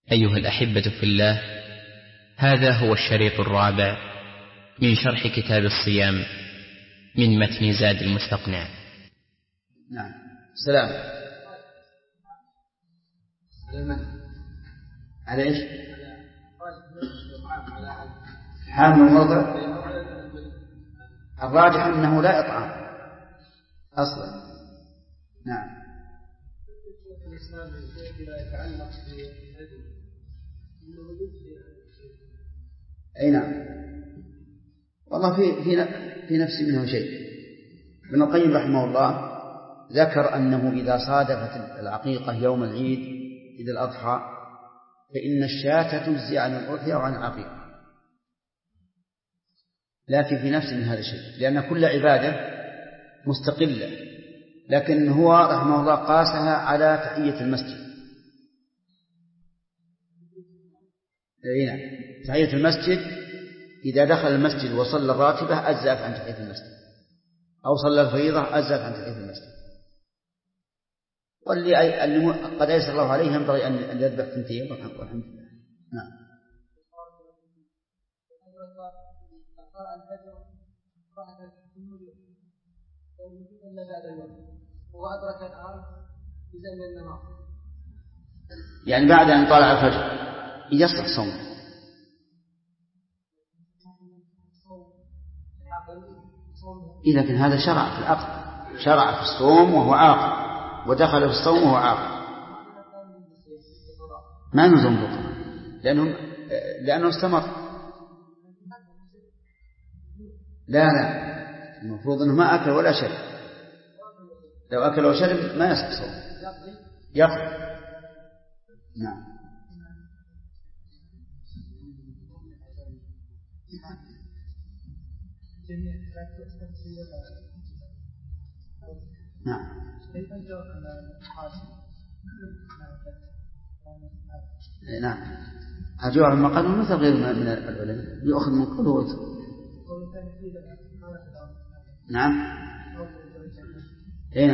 أيها الأحبة في الله، هذا هو الشريط الرابع من شرح كتاب الصيام من متن زاد المستقنع. نعم. سلام. على إيش؟ حامل الوضع. الراجح أنه لا إطعام أصلا. نعم. أي نعم. والله في نفسي منه شيء. ابن القيم رحمه الله ذكر أنه إذا صادفت العقيقة يوم العيد إذا الأضحى فإن الشاة تجزي عن الأضحية وعن العقيقة، لكن في نفسي من هذا الشيء لأن كل عبادة مستقلة، لكن هو رحمه الله قاسها على تحية المسجد. نعم. تحية المسجد إذا دخل المسجد وصلى الراتبة أجزأت عن تحية المسجد، أو صلى الفريضة أجزأت عن تحية المسجد. واللي قد يسر الله عليه ينبغي أن يذبح ثنتين والحمد لله. نعم. يعني بعد أن طلع الفجر يصلح صوم. لكن هذا شرع في العقد، شرع في الصوم وهو عاقل، ودخل في الصوم وهو عاقل، ما نلزم بكرة لأنه استمر. لا المفروض أنه ما أكل ولا شرب. لو أكل وشرب ما يصح صوم، يقضي. نعم. نعم. نعم. أجوع المقام مثل غير من العلماء يأخذ من كل وجه. نعم. هنا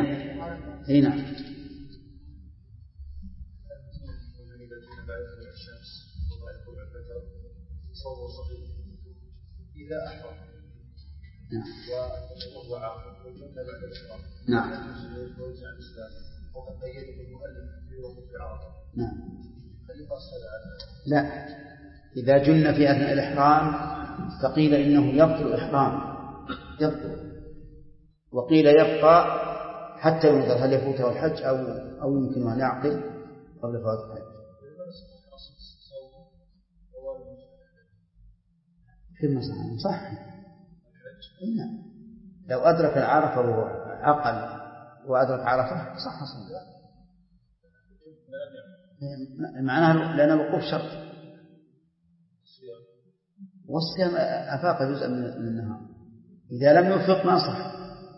إذا أحرم وهو عاقل وجمع بعد الإحرام. نعم. وقد قيده المؤلف في وقوف عرفة. نعم. لا، إذا جن في أثناء الإحرام فقيل إنه يبطل الإحرام، وقيل يبقى حتى ينظر هل يفوته الحج أو يمكن أن يعقل قبل فوات الحج. في المسألة صح. لو أدرك العرفة وعقل وأدرك عرفة صح صح. معناها لأن الوقوف شرط، والصيام أفاق جزءا من النهار، إذا لم يوفق ما صح.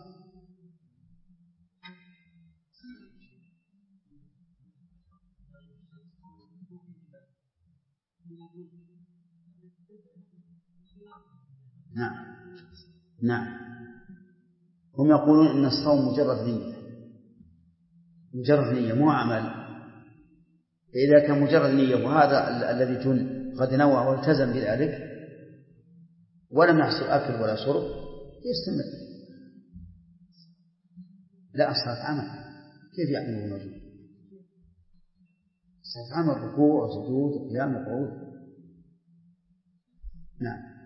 نعم. هم يقولون إن الصوم مجرد نية مو عمل. إذا كان مجرد نية وهذا الذي جن قد نوى والتزم بذلك ولم يحصل أكل ولا شرب يستمر. لا، الصلاة عمل. كيف يعمل الموجود؟ الصلاة عمل، ركوع وسجود وقيام وقعود. نعم.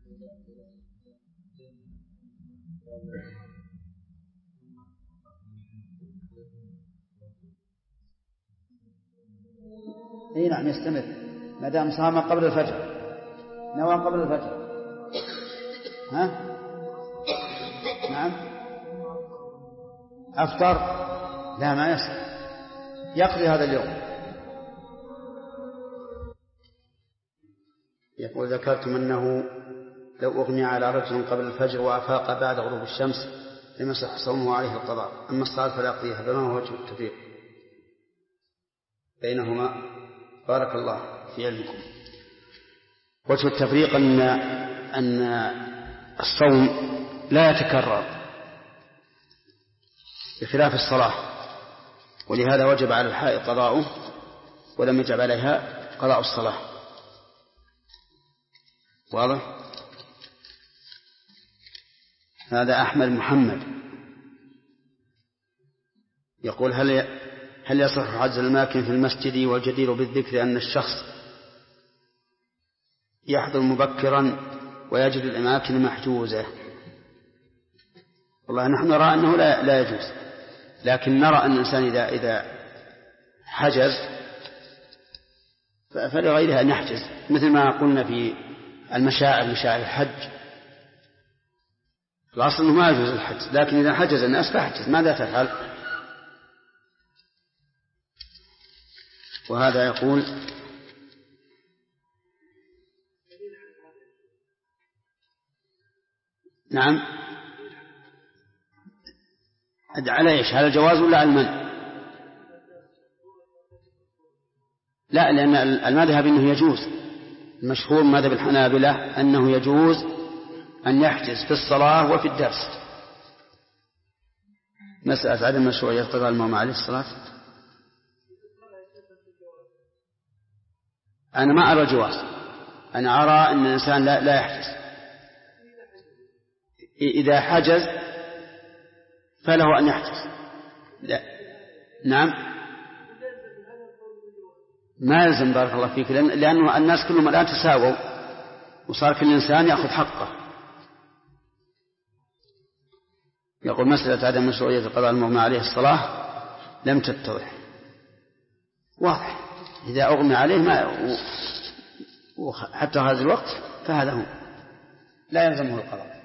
اي نعم يستمر ما دام صام قبل الفجر، نوى قبل الفجر. نعم. أفطر لا ما يصح، يقضي هذا اليوم. يقول ذكرتم أنه لو أغمي على رجل قبل الفجر وأفاق بعد غروب الشمس لم يصح صومه عليه القضاء، أما الصلاة فلا يقضيها، فما هو وجه التفريق بينهما؟ بارك الله في علمكم. وجه التفريق أن الصوم لا يتكرر بخلاف الصلاة، ولهذا وجب على الحائض قضاؤه ولم يجب عليها قضاء الصلاة. واضح؟ هذا أحمد محمد يقول هل يصح حجز الأماكن في المسجد؟ والجدير بالذكر أن الشخص يحضر مبكرا ويجد الأماكن محجوزة. والله نحن نرى أنه لا يجوز، لكن نرى أن الإنسان إذا حجز فلغيرها أن يحجز، مثل ما قلنا في مشاعر الحج، الأصل أنه ما يجوز الحج، لكن إذا حجز الناس فاحجز، ماذا تفعل؟ وهذا يقول نعم على إيش؟ على الجواز ولا على المنع؟ لا، لأن المذهب أنه يجوز، المشهور مذهب الحنابلة أنه يجوز أن يحجز في الصلاة وفي الدرس. مسألة عدم مشروعية قضاء المأموم عليه الصلاة، أنا ما أرى الجواز، أنا أرى أن الإنسان لا يحجز. إذا حجز فله أن يحجز. لا. نعم ما يلزم، بارك الله فيك، لأنه الناس كلهم الآن تساووا وصار كل إنسان يأخذ حقه. يقول مسألة عدم مشروعية قضاء المغمى عليه الصلاة لم تتضح. واضح، إذا أغمى عليه حتى هذا الوقت فهذا هو، لا يلزمه القضاء.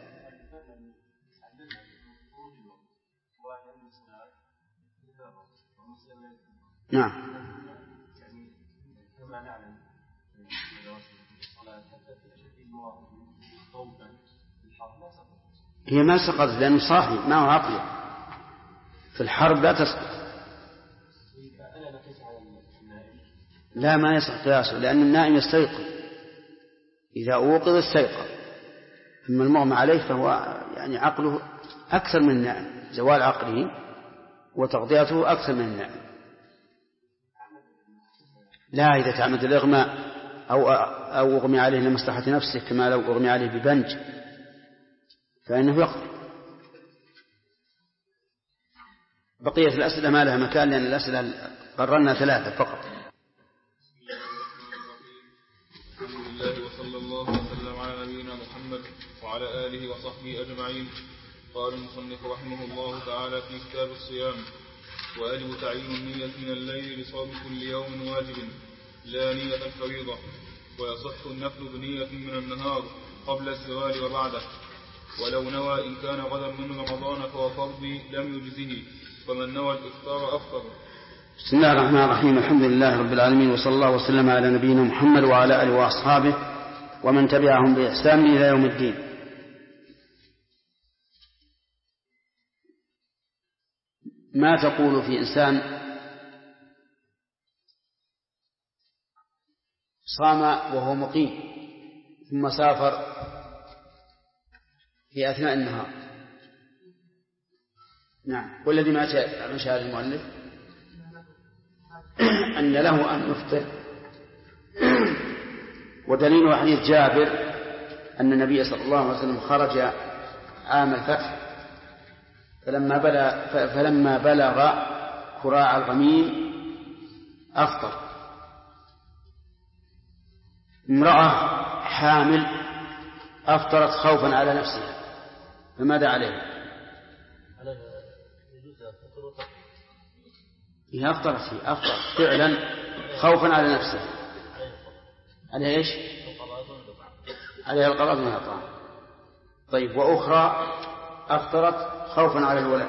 نعم هي ما سقطت لأنه صاحي ما هو عقلي، في الحرب لا تسقط. لا ما يصح قياسه، لأن النائم يستيقظ، إذا أوقظ استيقظ، أما المغمى عليه فهو يعني عقله أكثر من النائم، زوال عقله وتغطيته أكثر من النائم. لا، إذا تعمد الإغماء أو أغمي عليه لمصلحة نفسه، كما لو أغمي عليه ببنج فإنه يقضي. بقية الأسئلة ما لها مكان، لأن الأسئلة قررنا 3 فقط. الحمد لله وصلى الله وسلم على نبينا محمد وعلى آله وصحبه أجمعين. قال المصنف رحمه الله تعالى في كتاب الصيام: ويجب تعيين النية من الليل لصوم كل يوم واجب لا نية الفريضة، ويصح النفل بنية من النهار قبل الزوال وبعده، ولو نوى إن كان غدا من رمضان فهو فرضي لم يجزه، فمن نوى الإفطار أفطر. بسم الله الرحمن الرحيم، الحمد لله رب العالمين، وصلى الله وسلم على نبينا محمد وعلى آله وأصحابه ومن تبعهم بإحسان إلى يوم الدين. ما تقول في إنسان صام وهو مقيم ثم سافر في أثناء النهار؟ نعم، والذي ما شاء المؤلف أن له أن يفطر، ودليل حديث جابر أن النبي صلى الله عليه وسلم خرج عام الفتح فلما بلغ كراع الغميم أفطر. امرأة حامل أفطرت خوفا على نفسها، فماذا عليها؟ هي أفطرت فعلا خوفا على نفسها، عليها إيش؟ عليها القضاء من الطعام. طيب، وأخرى أفطرت خوفا على الولد،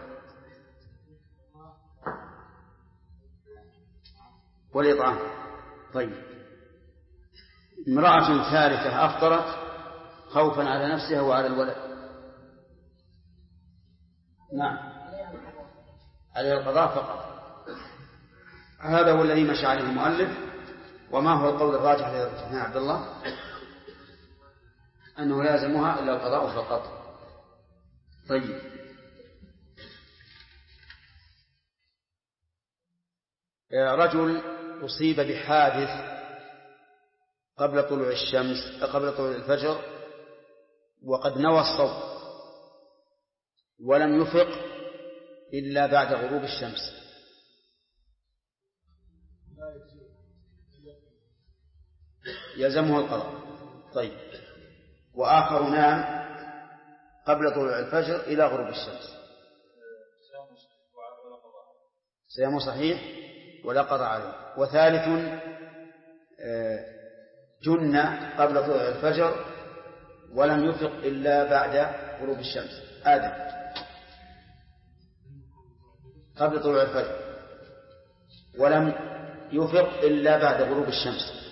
والإطعام. طيب، امرأة ثالثة أفطرت خوفا على نفسها وعلى الولد، نعم عليها القضاء فقط. هذا هو الذي مشى عليه المؤلف. وما هو القول الراجح يا عبد الله؟ أنه لازمها إلا القضاء فقط. طيب، رجل أصيب بحادث قبل طلوع الشمس قبل طلوع الفجر وقد نوى الصوم ولم يفق إلا بعد غروب الشمس يلزمه القضاء. طيب، وآخر نام قبل طلوع الفجر إلى غروب الشمس صيامه صحيح ولا قضاء عليه. وثالث جن قبل طلوع الفجر ولم يفق إلا بعد غروب الشمس. آدم قبل طلوع الفجر ولم يفق إلا بعد غروب الشمس،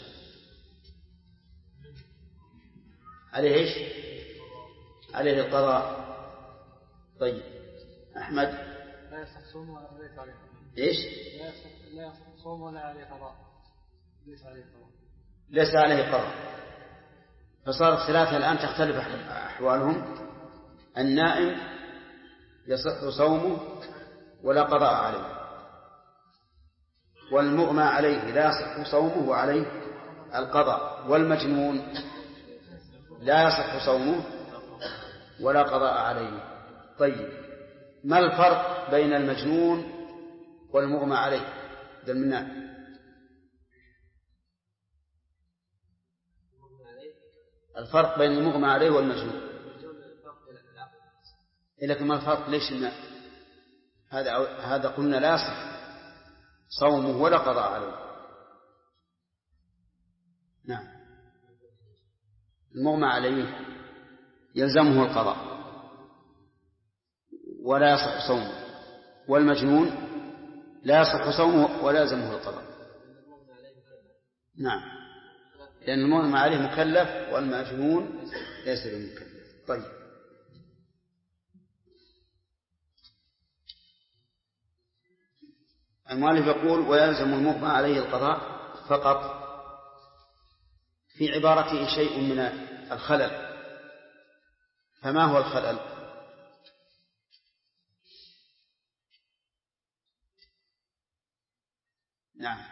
عليه إيش؟ عليه القضاء. طيب، أحمد لا يصح صوم ولا ليس عليه إيش؟ لا يصح صوم ولا عليه قضاء، ليس عليه قضاء، ليس عليه قضاء. فصارت ثلاثة الآن تختلف أحوالهم. النائم يصح صومه ولا قضاء عليه، والمغمى عليه لا يصح صومه وعليه القضاء، والمجنون لا يصح صومه ولا قضاء عليه. طيب، ما الفرق بين المجنون والمغمى عليه؟ ذا المنام الفرق بين المغمى عليه والمجنون. لكن ما الفرق؟ ليش هذا قلنا لا يصح صومه ولا قضاء عليه. نعم، المغمى عليه يلزمه القضاء ولا يصح صومه، والمجنون لا يصح صومه ولا يلزمه القضاء. نعم، لأن المغمى عليه مكلف والمجنون ليس بمكلف. طيب، المؤلف يقول ويلزم المغمى عليه القضاء فقط في عبارته شيء من الخلل. فما هو الخلل؟ نعم،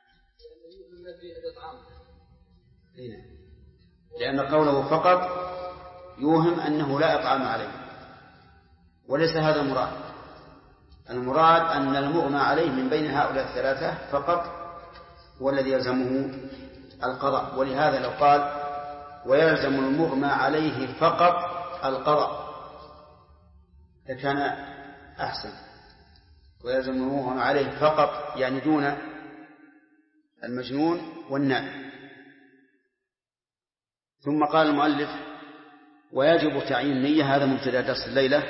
لأن قوله فقط يوهم أنه لا إطعام عليه، وليس هذا المراد. المراد أن المغمى عليه من بين هؤلاء الثلاثة فقط هو الذي يلزمه القضاء. ولهذا لو قال ويلزم المغمى عليه فقط القضاء لكان أحسن. ويلزم المغمى عليه فقط يعني دون المجنون والنائم. ثم قال المؤلف ويجب تعيين النية، هذا مبتدأ درس الليلة.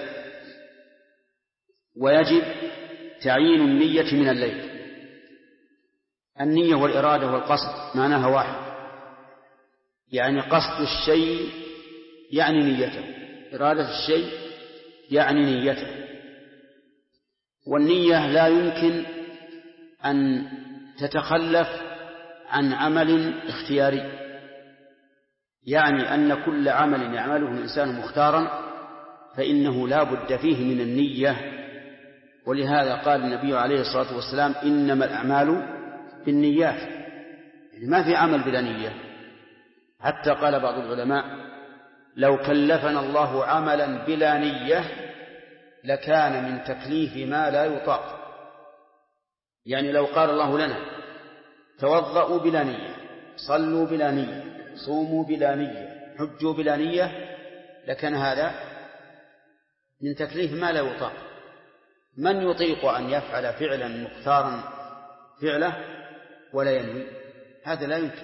ويجب تعيين النية من الليل. النية والإرادة والقصد معناها واحد، يعني قصد الشيء يعني نيته، إرادة الشيء يعني نيته. والنية لا يمكن أن تتخلف عن عمل اختياري، يعني أن كل عمل يعمله الإنسان مختارا فإنه لا بد فيه من النية. ولهذا قال النبي عليه الصلاة والسلام إنما الأعمال بالنيات، يعني ما في عمل بلا نية. حتى قال بعض العلماء لو كلفنا الله عملا بلا نية لكان من تكليف ما لا يطاق. يعني لو قال الله لنا توضؤوا بلا نية، صلوا بلا نية، صوموا بلا نية، حجوا بلا نية، لكان هذا من تكليف ما لا يطاق. من يطيق أن يفعل فعلا مختارا فعله ولا ينوي؟ هذا لا يمكن.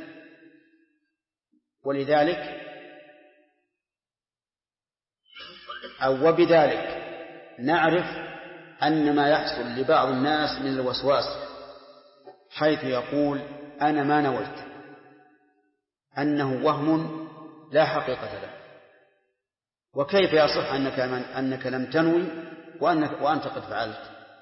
ولذلك أو وبذلك نعرف أن ما يحصل لبعض الناس من الوسواس حيث يقول أنا ما نويت، أنه وهم لا حقيقة له. وكيف يصح أنك لم تنوي وأنت قد فعلت؟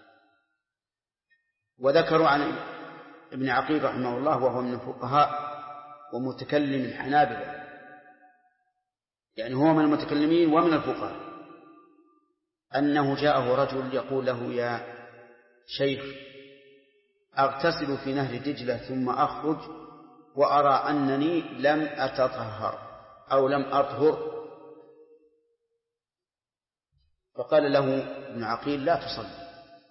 وذكروا عن ابن عقيل رحمه الله وهو من الفقهاء ومتكلم الحنابلة، يعني هو من المتكلمين ومن الفقهاء، أنه جاءه رجل يقول له يا شيخ أغتسل في نهر دجلة ثم أخرج وأرى أنني لم أتطهر أو لم أطهر. فقال له ابن عقيل لا تصلي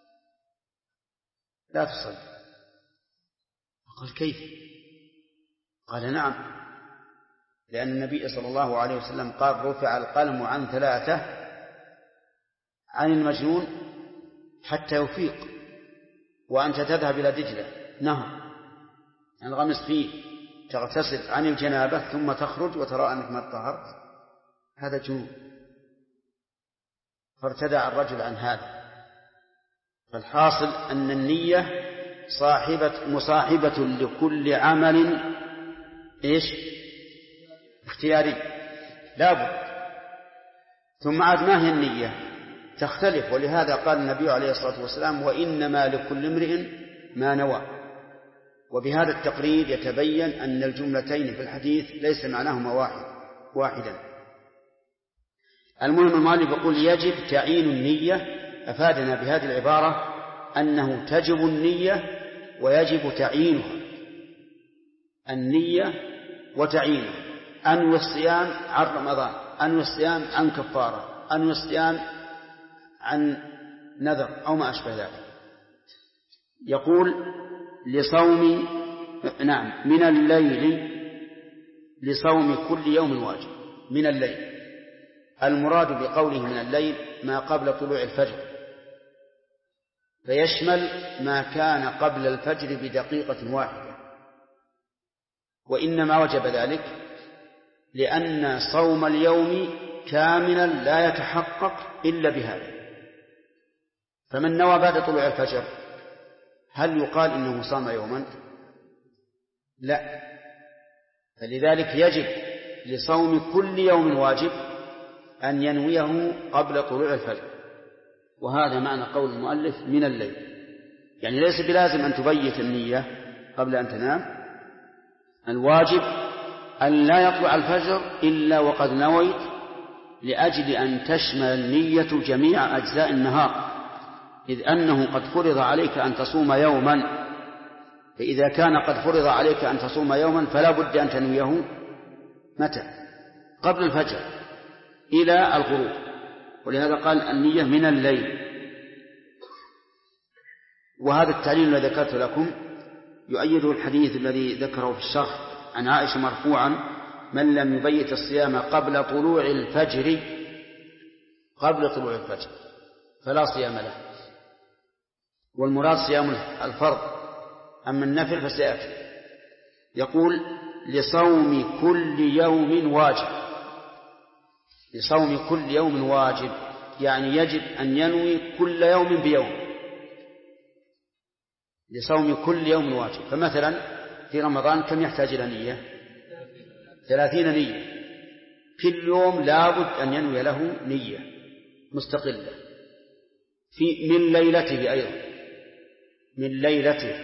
لا تصلي. فقال كيف؟ قال نعم، لأن النبي صلى الله عليه وسلم قال رفع القلم عن 3 عن المجنون حتى يفيق، وأنت تذهب إلى دجلة نهر انغمس فيه تغتسل عن الجنابة ثم تخرج وترى أنك ما طهرت، هذا جنون. فارتدع الرجل عن هذا. فالحاصل أن النية مصاحبة لكل عمل اختياري لا بد. ثم عاد ما هي النية؟ تختلف، ولهذا قال النبي عليه الصلاة والسلام وإنما لكل امرئ ما نوى. وبهذا التقرير يتبين أن الجملتين في الحديث ليس معناهما واحدا. المهم المؤلف يقول يجب تعيين النية. أفادنا بهذه العبارة أنه تجب النية ويجب تعيينها، النية وتعيينها. أنوي الصيام عن رمضان، أنوي الصيام عن كفارة، أنوي الصيام عن نذر أو ما أشبه ذلك. يقول لصوم من الليل لصوم كل يوم واجب. من الليل المراد بقوله من الليل ما قبل طلوع الفجر، فيشمل ما كان قبل الفجر بدقيقة واحدة. وإنما وجب ذلك لأن صوم اليوم كاملا لا يتحقق إلا بهذا. فمن نوى بعد طلوع الفجر هل يقال إنه صام يوما؟ لا. فلذلك يجب لصوم كل يوم واجب أن ينويه قبل طلوع الفجر. وهذا معنى قول المؤلف من الليل، يعني ليس بلازم أن تبيت النية قبل أن تنام. الواجب أن لا يطلع الفجر إلا وقد نويت، لأجل أن تشمل النية جميع أجزاء النهار، إذ أنه قد فرض عليك أن تصوم يوما. فإذا كان قد فرض عليك أن تصوم يوما فلا بد أن تنويه متى؟ قبل الفجر إلى الغروب. ولهذا قال النية من الليل. وهذا التعليل الذي ذكرت لكم يؤيده الحديث الذي ذكره في الشرح عن عائشة مرفوعا من لم يبيت الصيام قبل طلوع الفجر فلا صيام له. والمراد صيام الفرض، أما النفل فسيأتي. يقول لصوم كل يوم واجب. لصوم كل يوم واجب يعني يجب أن ينوي كل يوم بيوم. لصوم كل يوم واجب. فمثلا في رمضان كم يحتاج إلى نية؟ 30 نية. كل يوم لابد أن ينوي له نية مستقلة من ليلته أيضا، من ليلته.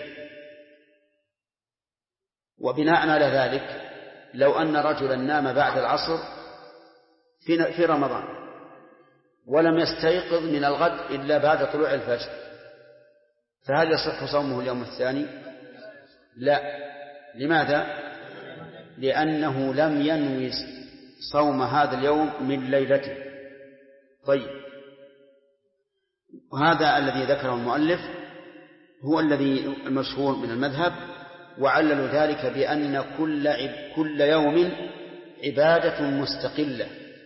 وبناء على ذلك لو أن رجلا نام بعد العصر في رمضان ولم يستيقظ من الغد إلا بعد طلوع الفجر، فهل يصح صومه اليوم الثاني؟ لا. لماذا؟ لأنه لم ينوي صوم هذا اليوم من ليلته. طيب، وهذا الذي ذكره المؤلف هو الذي المشهور من المذهب، وعلل ذلك بأن كل يوم عبادة مستقلة،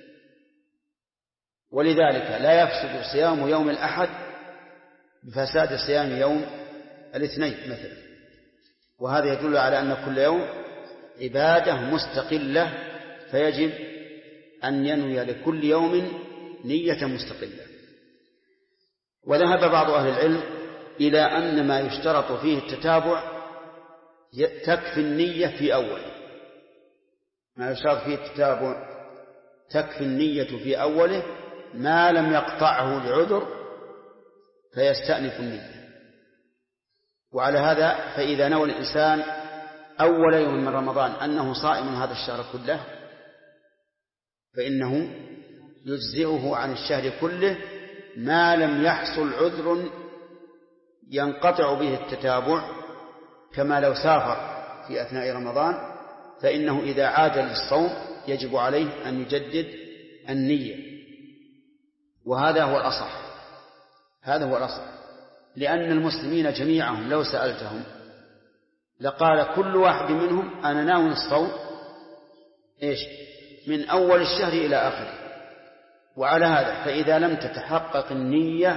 ولذلك لا يفسد صيام يوم الأحد بفساد صيام يوم الاثنين مثلا. وهذا يدل على أن كل يوم عبادة مستقلة، فيجب أن ينوي لكل يوم نية مستقلة. وذهب بعض أهل العلم إلى أن ما يشترط فيه التتابع تكفي النية في أوله. ما يشترط فيه التتابع تكفي النية في أوله ما لم يقطعه لعذر فيستأنف النية. وعلى هذا فإذا نوى الإنسان أول يوم من رمضان أنه صائم هذا الشهر كله فإنه يجزئه عن الشهر كله ما لم يحصل عذر ينقطع به التتابع، كما لو سافر في أثناء رمضان فإنه إذا عاد للصوم يجب عليه أن يجدد النية، وهذا هو الأصح. هذا هو الأصح، لأن المسلمين جميعهم لو سألتهم لقال كل واحد منهم أنا ناوي الصوم من أول الشهر إلى آخره. وعلى هذا فإذا لم تتحقق النية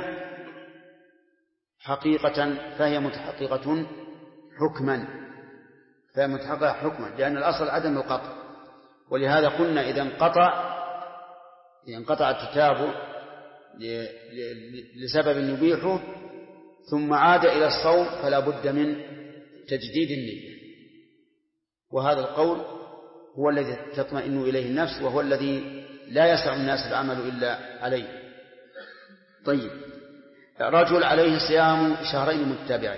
حقيقة فهي متحققة حكما، لأن الأصل عدم القطع. ولهذا قلنا إذا انقطع التتابع لسبب يبيحه ثم عاد إلى الصوم فلا بد من تجديد النية، وهذا القول هو الذي تطمئن إليه النفس، وهو الذي لا يسع الناس العمل إلا عليه. طيب، رجل عليه صيام شهرين متتابعين،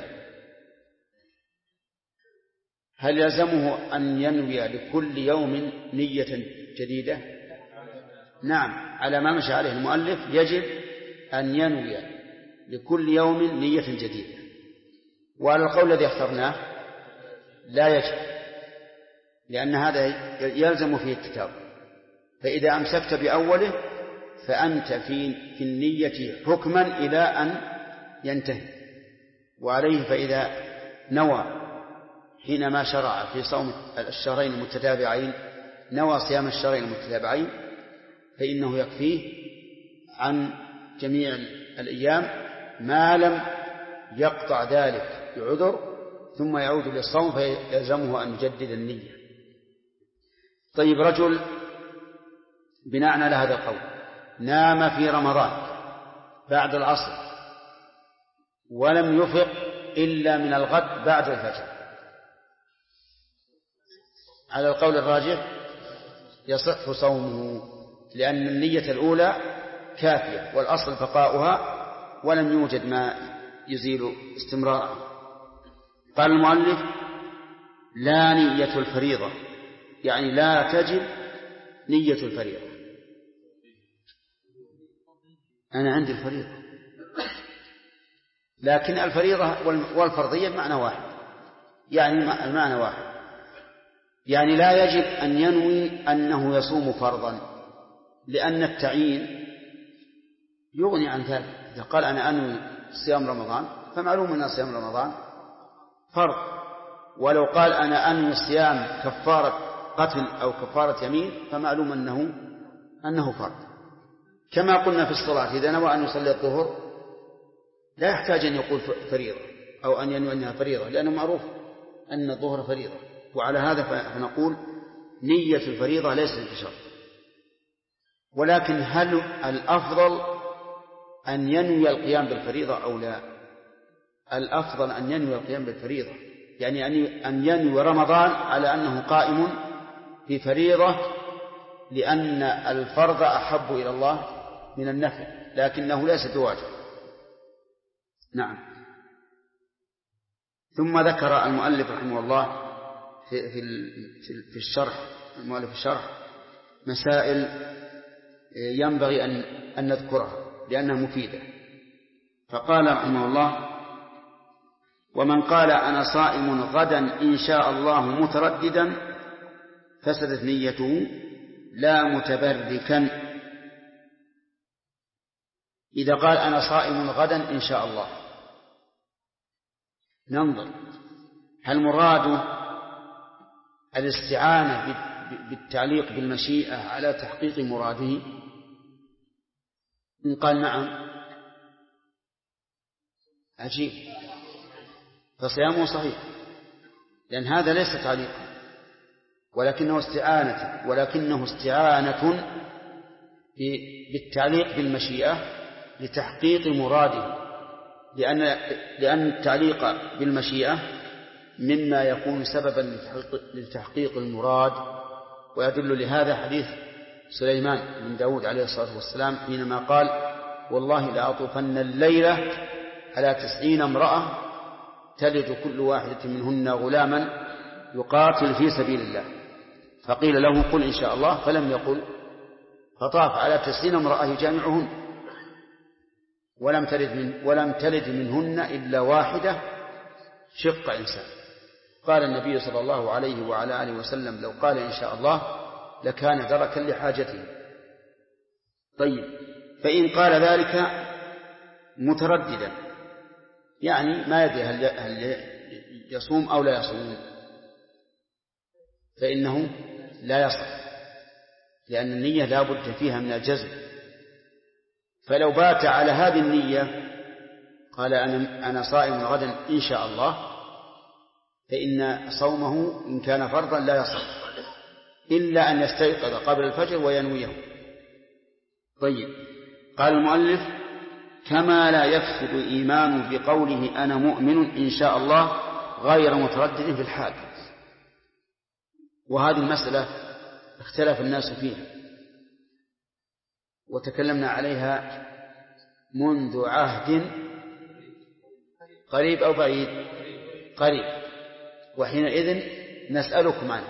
هل يلزمه أن ينوي لكل يوم نية جديدة؟ نعم، على ما مشى عليه المؤلف يجب أن ينوي لكل يوم نية جديدة. وعلى القول الذي اخترناه لا يجب، لأن هذا يلزم فيه التتابع. فإذا أمسكت بأوله فأنت في النية حكما إلى أن ينتهي. وعليه فإذا نوى حينما شرع في صوم الشهرين المتتابعين نوى صيام الشهرين المتتابعين فإنه يكفيه عن جميع الأيام ما لم يقطع ذلك بعذر ثم يعود للصوم فيلزمه أن يجدد النية. طيب، رجل بناء على هذا القول نام في رمضان بعد العصر ولم يفق إلا من الغد بعد الفجر، على القول الراجح يصح صومه، لأن النية الأولى كافية والأصل بقاؤها ولم يوجد ما يزيل استمرارها. قال المؤلف: لا نية الفريضة، يعني لا تجب نية الفريضة. أنا عندي الفريضة، لكن الفريضة والفرضية معنى واحد، يعني المعنى واحد، يعني لا يجب أن ينوي أنه يصوم فرضا، لأن التعيين يغني عن ذلك. إذا قال أنا أنوي صيام رمضان فمعلوم أن صيام رمضان فرض، ولو قال أنا أنوي صيام كفارة قتل أو كفارة يمين فمعلوم أنه فرض. كما قلنا في الصلاة إذا نوى أن يصلي الظهر لا يحتاج أن يقول فريضة أو أن ينوي أنها فريضة، لأنه معروف أن الظهر فريضة. وعلى هذا فنقول نية الفريضة ليست بشرط. ولكن هل الأفضل أن ينوي القيام بالفريضة أو لا؟ الأفضل أن ينوي القيام بالفريضة، يعني أن ينوي رمضان على أنه قائم بفريضة، لأن الفرض أحب إلى الله من النفل، لكنه ليس بواجب. نعم. ثم ذكر المؤلف رحمه الله في الشرح، المؤلف الشرح مسائل ينبغي أن نذكرها لأنها مفيدة. فقال رحمه الله: ومن قال أنا صائم غدا إن شاء الله مترددا فسدت نيته لا متبركا. إذا قال أنا صائم غدا إن شاء الله، ننظر هل مراد الاستعانة بالتعليق بالمشيئة على تحقيق مراده؟ إن قال نعم عجيب، فصيامه صحيح، لأن هذا ليس تعليقا ولكنه استعانة بالتعليق بالمشيئة لتحقيق مراده، لأن التعليق بالمشيئة مما يكون سببا لتحقيق المراد. ويدل لهذا حديث سليمان بن داود عليه الصلاة والسلام حينما قال: والله لأطوفن الليلة على 90 امرأة تلد كل واحدة منهن غلاما يقاتل في سبيل الله. فقيل له: قل إن شاء الله، فلم يقل، فطاف على 90 امرأة يجامعهن ولم تلد منهن إلا واحدة شق إنسان. قال النبي صلى الله عليه وعلى آله وسلم لو قال إن شاء الله لكان دركا لحاجته. طيب، فإن قال ذلك مترددا يعني ما يدري هل يصوم أو لا يصوم فإنه لا يصح، لأن النية لا بد فيها من الجزم. فلو بات على هذه النية قال أنا صائم غدا إن شاء الله، فإن صومه إن كان فرضا لا يصح إلا أن يستيقظ قبل الفجر وينويه. طيب، قال المؤلف: كما لا يفسد إيمان بقوله أنا مؤمن إن شاء الله غير متردد في الحال. وهذه المسألة اختلف الناس فيها وتكلمنا عليها منذ عهد قريب أو بعيد، قريب، وحينئذ نسألكم عنه.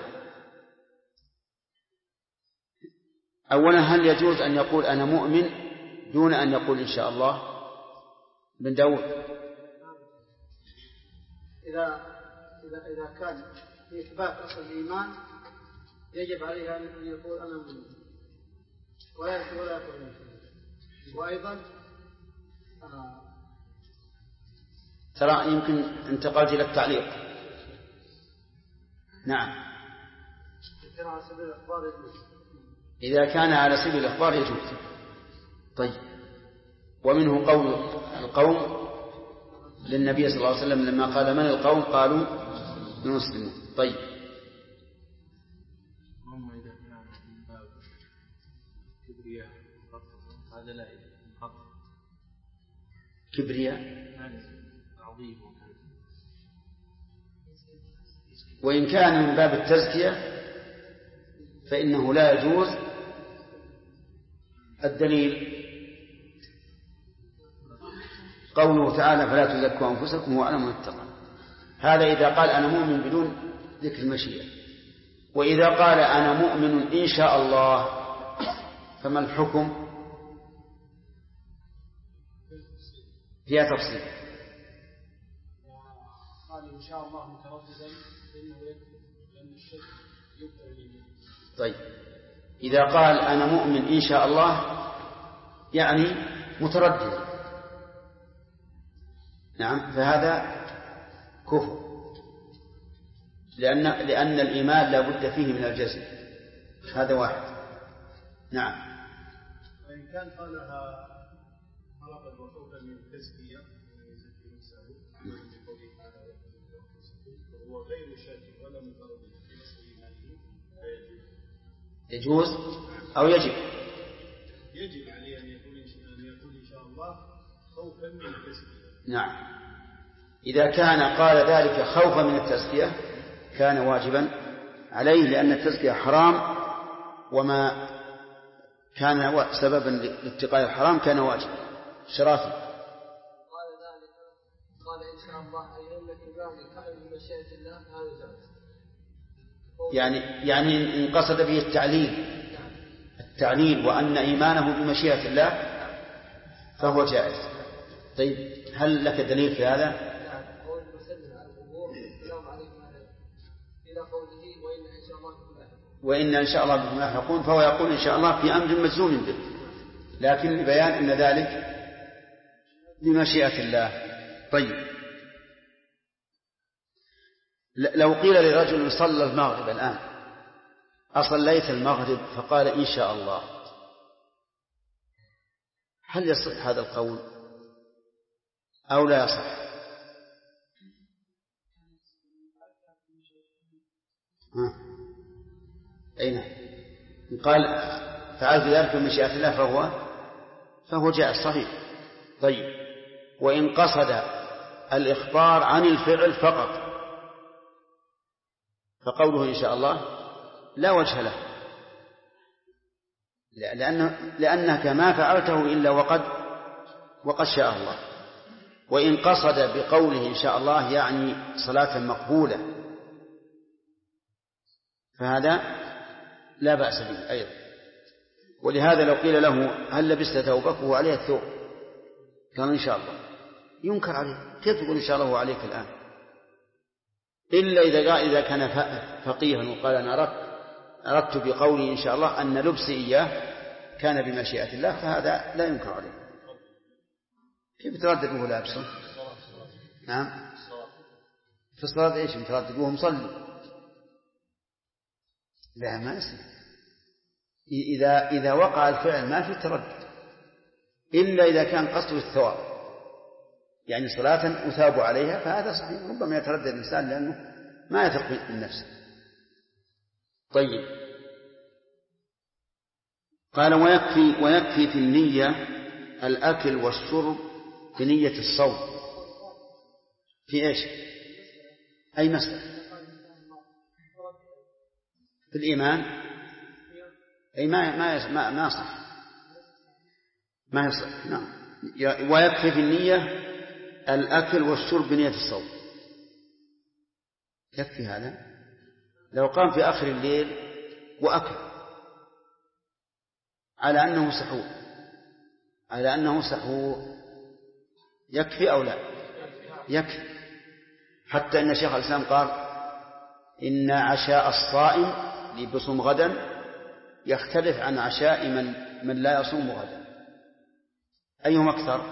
أولا، هل يجوز أن يقول أنا مؤمن دون أن يقول إن شاء الله؟ بن داود: إذا كان في إثبات أصل الإيمان يجب عليه أن يقول أنا مؤمن ولا يقول وأيضا ترى يمكن انتقلت إلى التعليق. نعم، إذا كان على سبيل الإخبار يجوز. طيب، ومنه قول القوم للنبي صلى الله عليه وسلم لما قال من القوم قالوا المسلمون. طيب، إذا كان من باب كبرياء هذا لا يحق كبرياء عظيم، وإن كان من باب التزكية فإنه لا يجوز. الدليل قوله تعالى: فلا تزكوا أنفسكم هو أعلم من اتقى. هذا إذا قال أنا مؤمن بدون ذكر المشيئة. وإذا قال أنا مؤمن إن شاء الله فما الحكم؟ فيها تفصيل. قال إن شاء الله مترددا فإنه يكفر لأن الشرك يكفر الإيمان. طيب، إذا قال أنا مؤمن إن شاء الله يعني متردد، نعم، فهذا كفر، لأن الإيمان لا بد فيه من الجزم. هذا واحد. نعم، وإن كان قالها طلبا وخوفا من التزكية يزكي نفسه بقوله تعالى وهو غير شاك ولا متردد في نصر إيمانه يجوز أو يجب؟ يجب عليه أن يقول إن شاء الله خوفا من التزكية. نعم، إذا كان قال ذلك خوفا من التزكية كان واجبا عليه، لأن التزكية حرام، وما كان سببا لاتقاء الحرام كان واجبا شرافا. قال ذلك قال إن شاء الله أي أن كبار كائن بمشيئة الله هذا جائز. يعني إن قصد به التعليل وأن إيمانه بمشيئة الله فهو جائز. طيب، هل لك دليل في هذا؟ قول المسلم على الأمور السلام عليكم إلى قوله وإن إن شاء الله بما يحقون، فهو يقول إن شاء الله في أمر مجزوم به، لكن ببيان أن ذلك بمشيئة الله. طيب، لو قيل لرجل صلى المغرب الآن أصليت المغرب فقال إن شاء الله، هل يصح هذا القول أو لا يصح؟ أين قال فعلت ذلك بمشيئة الله فهو جائز صحيح. طيب، وإن قصد الإخبار عن الفعل فقط فقوله إن شاء الله لا وجه له، لأنك ما فعلته إلا وقد شاء الله. وإن قصد بقوله إن شاء الله يعني صلاة مقبولة فهذا لا بأس به أيضا. ولهذا لو قيل له هل لبست ثوبك وهو عليه الثوب قال إن شاء الله، ينكر عليه، كيف تقول إن شاء الله هو عليك الآن؟ إلا إذا كان فقيها وقال أنا أردت بقولي إن شاء الله أن لبسي إياه كان بمشيئة الله، فهذا لا ينكر عليه. كيف تردد وهو لابسه؟ نعم في الصلاة إيش تردد وهو مصلي؟ لا ما يصير. إذا وقع الفعل ما في تردد إلا إذا كان قصده الثواب، يعني صلاة أثاب عليها فهذا صحيح. ربما يتردد الإنسان لأنه ما يثق من نفسه. طيب قال ويكفي في النية الأكل والشرب بنية الصوم. في إيش؟ أي مسألة؟ في الإيمان أي ما صح ما يصح. نعم ويكفي في النية الأكل والشرب بنية الصوم. يكفي هذا. لو قام في آخر الليل وأكل على أنه سحور يكفي أو لا؟ يكفي. حتى إن شيخ الإسلام قال إن عشاء الصائم لبصوم غدا يختلف عن عشاء من لا يصوم غدا. أيهم أكثر؟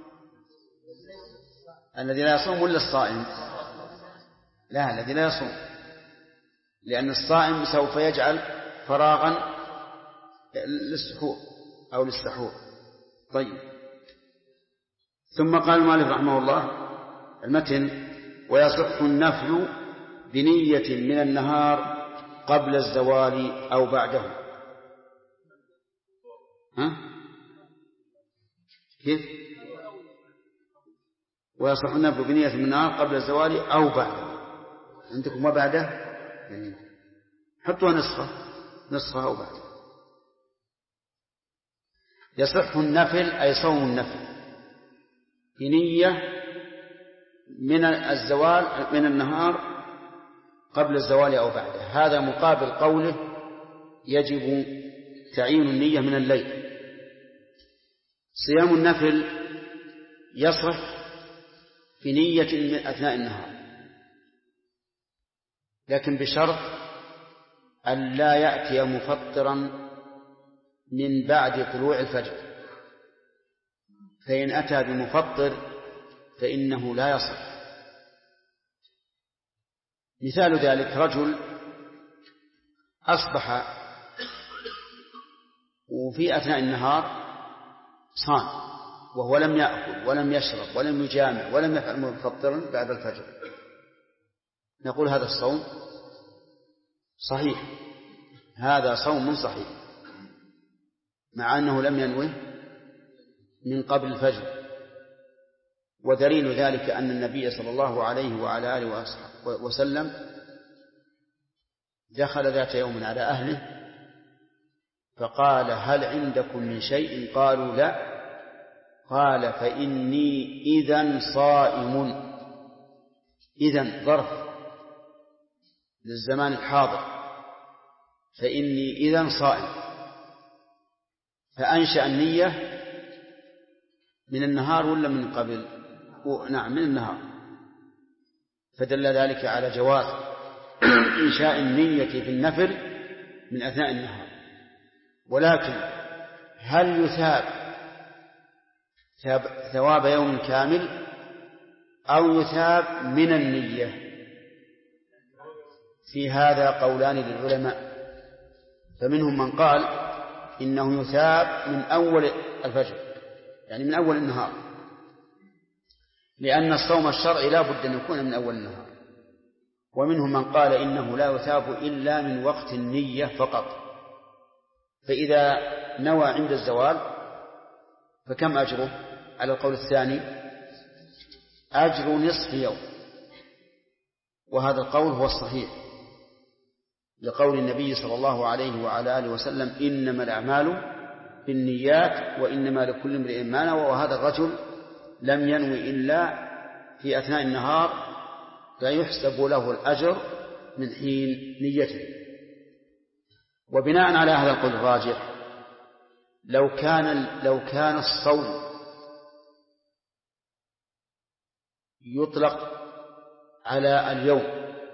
الذي لا يصوم ولا الصائم؟ لا الذي لا يصوم، لأن الصائم سوف يجعل فراغا للسحور أو للسحور. طيب ثم قال المؤلف رحمه الله المتن ويصح النفل بنية من النهار قبل الزوال أو بعده. ها؟ كيف؟ ويصح النفل بنية من النهار قبل الزوال أو بعده. عندكم وبعده يعني حطوا نصفها أو بعده. يصح النفل أي صوم النفل بنية من الزوال من النهار قبل الزوال أو بعده. هذا مقابل قوله يجب تعيين النية من الليل. صيام النفل يصح في نية من أثناء النهار، لكن بشرط أن لا يأتي مفطرا من بعد طلوع الفجر، فإن أتى بمفطر فإنه لا يصح. مثال ذلك رجل أصبح وفي أثناء النهار صام وهو لم يأكل ولم يشرب ولم يجامع ولم يفعل مفطرا بعد الفجر، نقول هذا الصوم صحيح، هذا صوم صحيح مع أنه لم ينوه من قبل الفجر. ودليل ذلك أن النبي صلى الله عليه وعلى آله وسلم دخل ذات يوم على أهله فقال هل عندكم من شيء؟ قالوا لا. قال فإني إذن صائم. إذن ظرف للزمان الحاضر، فإني إذن صائم. فأنشأ النية من النهار ولا من قبل؟ نعم من النهار. فدل ذلك على جواز إنشاء النية في النفل من أثناء النهار. ولكن هل يثاب ثواب يوم كامل أو يثاب من النية؟ في هذا قولان للعلماء، فمنهم من قال إنه يثاب من أول الفجر يعني من أول النهار، لأن الصوم الشرعي لا بد أن يكون من أول النهار. ومنهم من قال إنه لا يثاب إلا من وقت النية فقط، فإذا نوى عند الزوال فكم أجره؟ على القول الثاني أجر نصف يوم، وهذا القول هو الصحيح لقول النبي صلى الله عليه وعلى آله وسلم إنما الأعمال بالنيات وإنما لكل امرئ ما نوى. وهذا الرجل لم ينوي إلا في أثناء النهار فيحسب له الأجر من حين نيته. وبناء على هذا القول الراجح لو كان الصوم يطلق على اليوم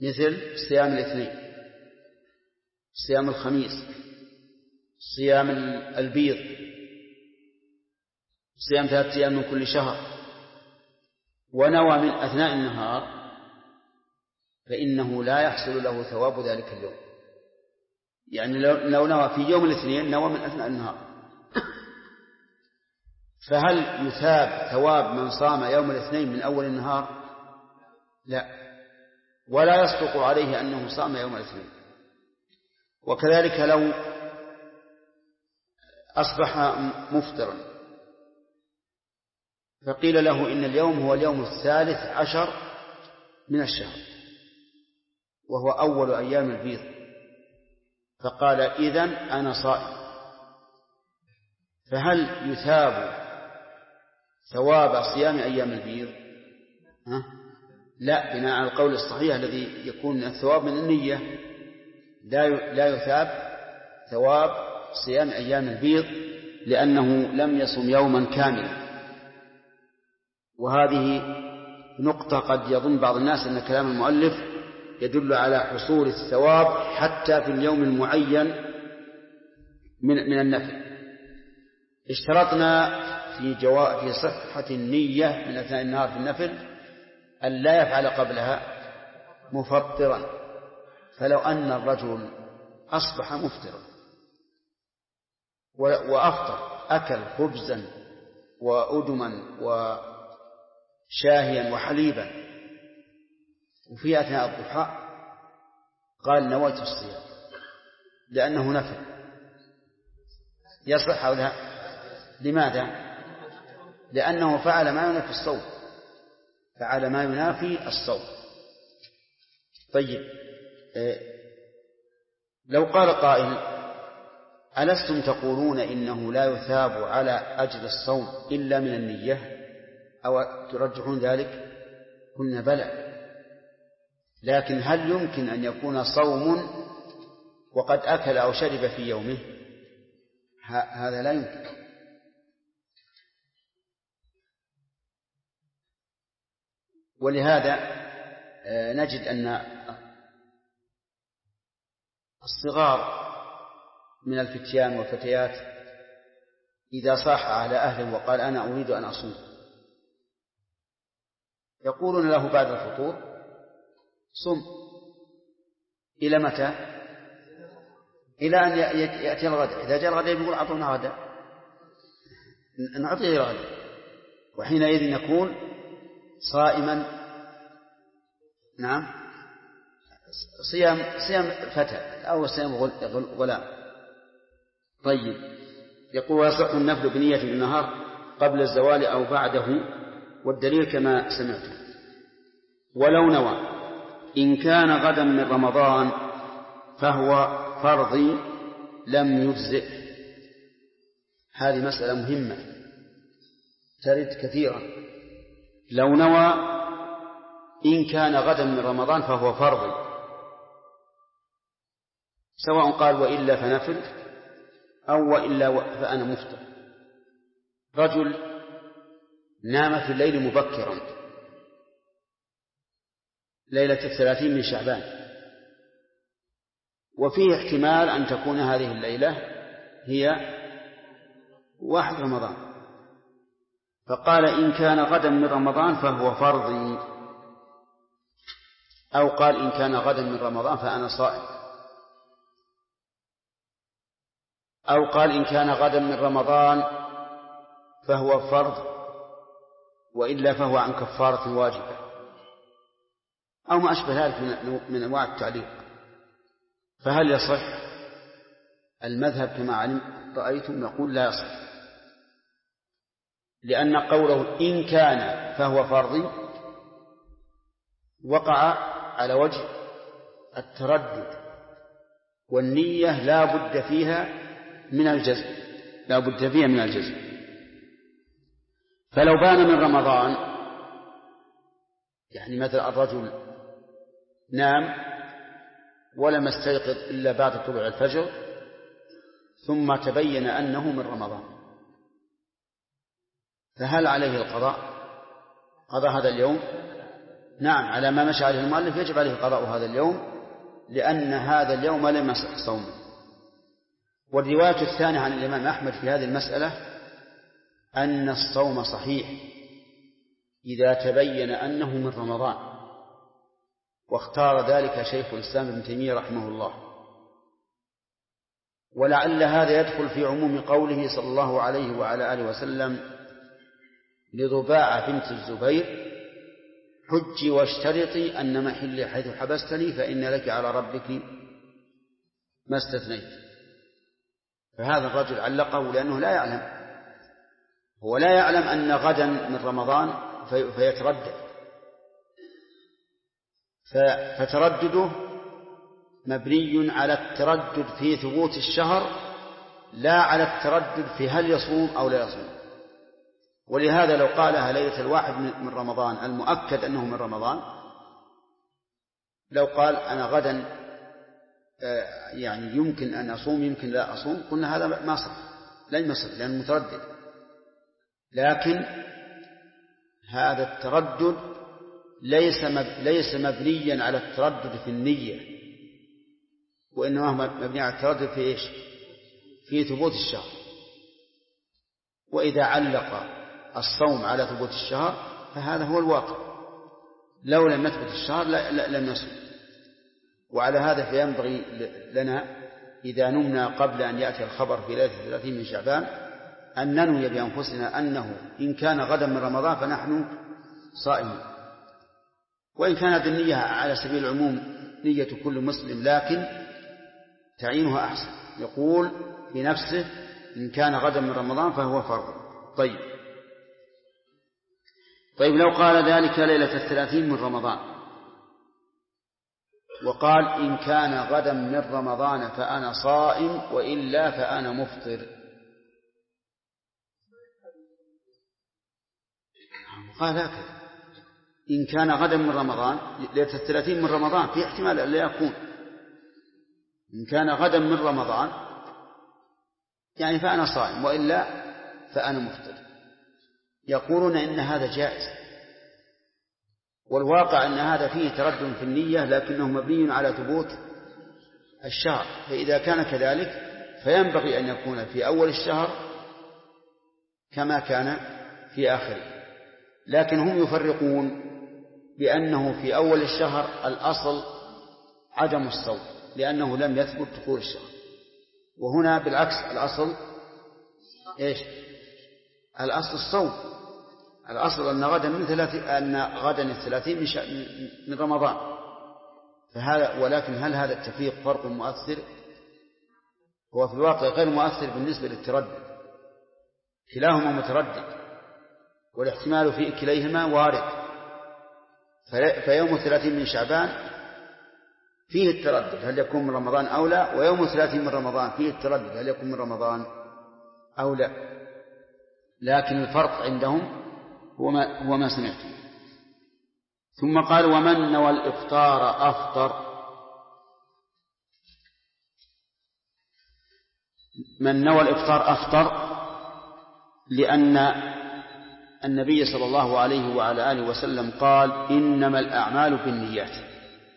مثل صيام الاثنين، صيام الخميس، صيام البيض، صيام 3 أيام من كل شهر، ونوى من أثناء النهار فإنه لا يحصل له ثواب ذلك اليوم. يعني لو نوى في يوم الاثنين نوى من أثناء النهار، فهل يثاب ثواب من صام يوم الاثنين من أول النهار؟ لا، ولا يصدق عليه أنه صام يوم الاثنين. وكذلك لو أصبح مفطرا فقيل له إن اليوم هو اليوم 13 من الشهر وهو أول أيام البيض، فقال إذن أنا صائم، فهل يثاب ثواب صيام أيام البيض؟ لا، بناء على القول الصحيح الذي يكون الثواب من النية، لا يثاب ثواب صيام أيام البيض لأنه لم يصم يوما كاملا. وهذه نقطة قد يظن بعض الناس أن كلام المؤلف يدل على حصول الثواب حتى في اليوم المعين من النفل. اشترطنا في صحة النية من أثناء النهار في النفل أن لا يفعل قبلها مفطرا، فلو أن الرجل أصبح مفطرا وأفطر، أكل خبزا وأدما وشاهيا وحليبا، وفي أثناء الضحى قال نويت الصيام لأنه نفل، يصح أو لا؟ لماذا؟ لأنه فعل ما ينافي الصوم، فعل ما ينافي الصوم. طيب، لو قال قائل ألستم تقولون إنه لا يثاب على أجر الصوم إلا من النية، أو ترجحون ذلك؟ قلنا بلى، لكن هل يمكن أن يكون صوم وقد أكل أو شرب في يومه؟ هذا لا يمكن. ولهذا نجد أن الصغار من الفتيان والفتيات إذا صاح على أهله وقال أنا أريد أن أصوم، يقولون له بعد الفطور صم. إلى متى؟ إلى أن يأتي الغداء. إذا جاء الغداء يقول أعطونا غداء، نعطيه الغداء، وحينئذ يكون صائما. نعم، صيام فتى أو صيام غلام. طيب، يقول ويصح النفل بنية النهار قبل الزوال أو بعده، والدليل كما سمعت. ولو نوى إن كان غدا من رمضان فهو فرضي لم يجزئ. هذه مسألة مهمة ترد كثيرا. لو نوى إن كان غدا من رمضان فهو فرضي، سواء قال وإلا فنفل أو وإلا فأنا مفطر. رجل نام في الليل مبكرا ليلة 30 من شعبان، وفيه احتمال أن تكون هذه الليلة هي 1 رمضان، فقال إن كان غدا من رمضان فهو فرضي، أو قال إن كان غدا من رمضان فأنا صائم، أو قال إن كان غدا من رمضان فهو فرض وإلا فهو عن كفارة واجبة، أو ما أشبه ذلك من أنواع التعليق. فهل يصح؟ المذهب كما رأيتم نقول لا يصح، لأن قوله إن كان فهو فرضي وقع على وجه التردد، والنية لا بد فيها من الجزم، فلو بان من رمضان، يعني مثل الرجل نام ولم يستيقظ إلا بعد طلوع الفجر ثم تبين أنه من رمضان، فهل عليه القضاء؟ قضى هذا اليوم؟ نعم على ما مشى عليه المؤلف يجب عليه قضاء هذا اليوم، لأن هذا اليوم لم يصح صومه. والرواية الثانية عن الإمام أحمد في هذه المسألة أن الصوم صحيح إذا تبين أنه من رمضان، واختار ذلك شيخ الإسلام ابن تيمية رحمه الله. ولعل هذا يدخل في عموم قوله صلى الله عليه وعلى آله وسلم لضباعة بنت الزبير: حجي واشترطي أن محلي حيث حبستني فإن لك على ربك ما استثنيت. فهذا الرجل علقه لأنه لا يعلم، هو لا يعلم أن غدا من رمضان فيتردد، فتردده مبني على التردد في ثبوت الشهر لا على التردد في هل يصوم أو لا يصوم. ولهذا لو قالها ليلة الواحد من رمضان المؤكد أنه من رمضان، لو قال أنا غدا يعني يمكن أن أصوم يمكن لا أصوم، قلنا هذا ما صح، لن يصح لأنه متردد. لكن هذا التردد ليس مبنيا على التردد في النية، وإنما مبني على التردد في إيش؟ في ثبوت الشهر. وإذا علق الصوم على ثبوت الشهر فهذا هو الواقع، لو لم يثبت الشهر لم يصوم. وعلى هذا فينبغي لنا إذا نمنا قبل أن يأتي الخبر في ليلة 30 من شعبان أن ننوي بأنفسنا أنه إن كان غدا من رمضان فنحن صائمون. وإن كانت النية على سبيل العموم نية كل مسلم، لكن تعيينها أحسن، يقول بنفسه إن كان غدا من رمضان فهو فرض. طيب لو قال ذلك ليلة 30 من رمضان وقال إن كان غدا من رمضان فأنا صائم وإلا فأنا مفطر، قال هكذا: إن كان غدا من رمضان ليلة 30 من رمضان في احتمال أن لا يكون، إن كان غدا من رمضان يعني فأنا صائم وإلا فأنا مفطر. يقولون إن هذا جائز، والواقع أن هذا فيه تردد في النية لكنه مبني على ثبوت الشهر. فإذا كان كذلك فينبغي أن يكون في أول الشهر كما كان في آخره. لكن هم يفرقون بأنه في أول الشهر الأصل عدم الصوم لأنه لم يثبت دخول الشهر، وهنا بالعكس الأصل إيش؟ الأصل الصوم، الأصل أن غدا 30 من رمضان. فهذا ولكن هل هذا التفريق فرق مؤثر؟ هو في الواقع غير مؤثر بالنسبة للتردد، كلاهما متردد والاحتمال في كليهما وارد. فيوم 30 من شعبان فيه التردد هل يكون من رمضان أو لا، ويوم 30 من رمضان فيه التردد هل يكون من رمضان أو لا. لكن الفرق عندهم هو ما سمعت. ثم قال: ومن نوى الإفطار أفطر. من نوى الإفطار أفطر لأن النبي صلى الله عليه وعلى آله وسلم قال: إنما الأعمال بالنيات،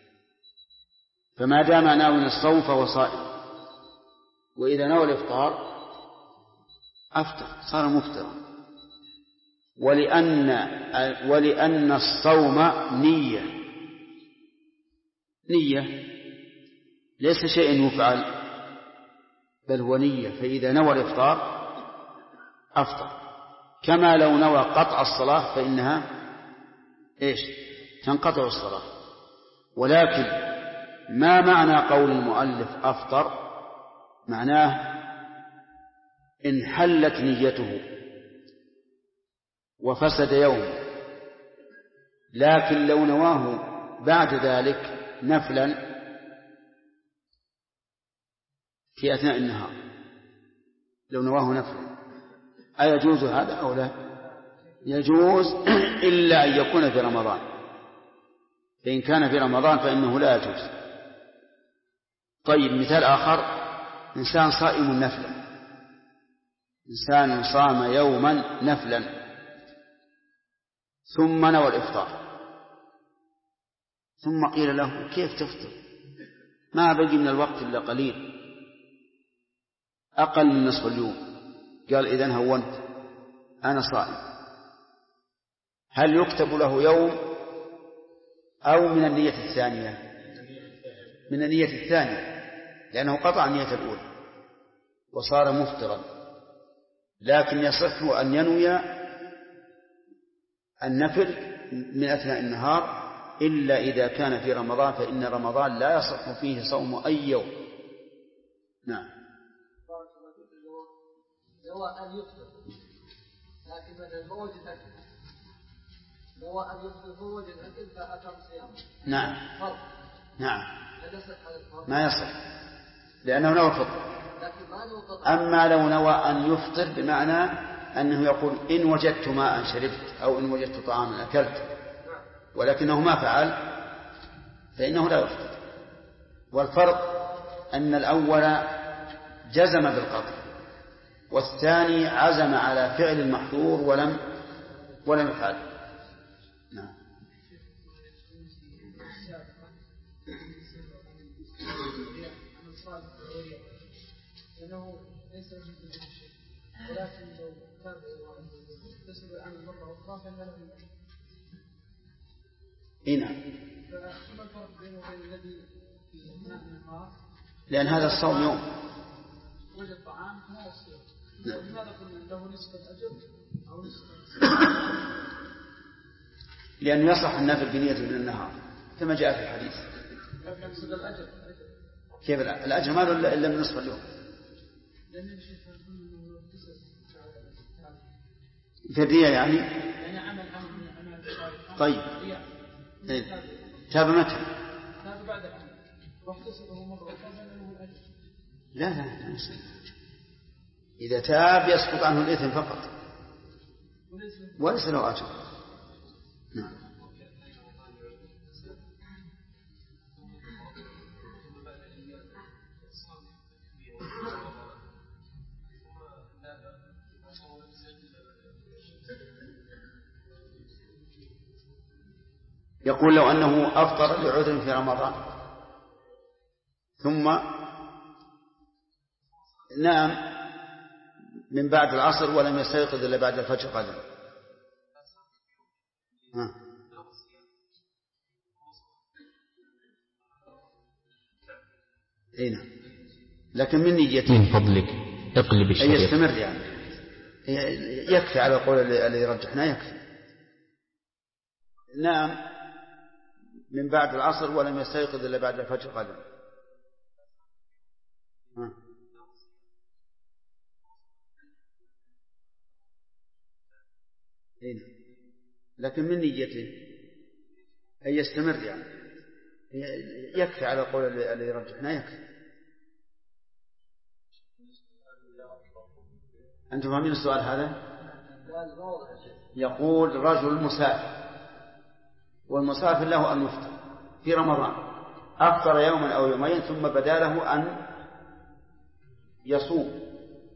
فما دام ناوي الصوم فهو صائم، وإذا نوى الإفطار أفطر صار مفطرا. ولأن الصوم نية ليس شيء يفعل بل هو نية، فإذا نوى الإفطار أفطر، كما لو نوى قطع الصلاة فإنها إيش؟ تنقطع الصلاة. ولكن ما معنى قول المؤلف أفطر؟ معناه إن حلت نيته وفسد يوم، لكن لو نواه بعد ذلك نفلا في أثناء النهار، لو نواه نفلا أيجوز هذا أو لا؟ يجوز إلا أن يكون في رمضان، فإن كان في رمضان فإنه لا يجوز. طيب مثال آخر: إنسان صائم نفلا، إنسان صام يوما نفلا ثم نوى الإفطار، ثم قيل له كيف تفطر؟ ما بقي من الوقت إلا قليل، أقل من نصف اليوم. قال إذن هونت، أنا صائم. هل يكتب له يوم أو من النية الثانية؟ من النية الثانية، لأنه قطع النية الأولى وصار مفطرا، لكن يصح أن ينوي النفل من أثناء النهار إلا إذا كان في رمضان، فإن رمضان لا يصح فيه صوم أي يوم. نعم. هو أن يفطر لكن مثلا ما وجد أكل، هو أن يفطر ما وجد أكل فأتم صيام. نعم. فرق. نعم. ما يصح لأنه نوى الفطر. أما لو نوى أن يفطر بمعنى أنه يقول إن وجدت ماء شربت أو إن وجدت طعاما أكلت، ولكنه ما فعل فإنه لا يفطر. والفرق أن الأول جزم بالقطع والثاني عزم على فعل المحظور ولم يفعل. نعم. ليس يجب شيء، ولكن لو كان تسأل عن مرة أخرى فإن له نعم. فما الفرق بينه وبين الذي في أثناء النهار؟ لأن هذا الصوم يوم وجد طعام فهذا الصيام. لماذا قلنا له نصف الأجر أو نصف لأنه يصح النافل بنية من النهار كما جاء في الحديث. لكن نصف الأجر كيف الأجر ما له إلا من نصف اليوم؟ فدية يعني عمل من أعمال الصالحات. طيب تاب متى؟ تاب بعد العمل واحتسبه مرة فزنه الأجر. لا إذا تاب يسقط عنه الإثم فقط وليس له أجر. نعم. يقول لو أنه أفطر لعذر في رمضان ثم نام من بعد العصر ولم يستيقظ إلا بعد الفجر قدر. نعم. لكن من نيته من فضلك اقلب الشريط. يستمر يعني يكفي على القول الذي رجحنا يكفي. نام من بعد العصر ولم يستيقظ إلا بعد الفجر قدر. لكن من نيته أن يستمر يعني يكفي على القول الذي رجحنا يكفي. أنتم فاهمين السؤال هذا؟ يقول رجل مسافر والمسافر له أن يفطر في رمضان، أفطر يوما أو يومين ثم بدا له أن يصوم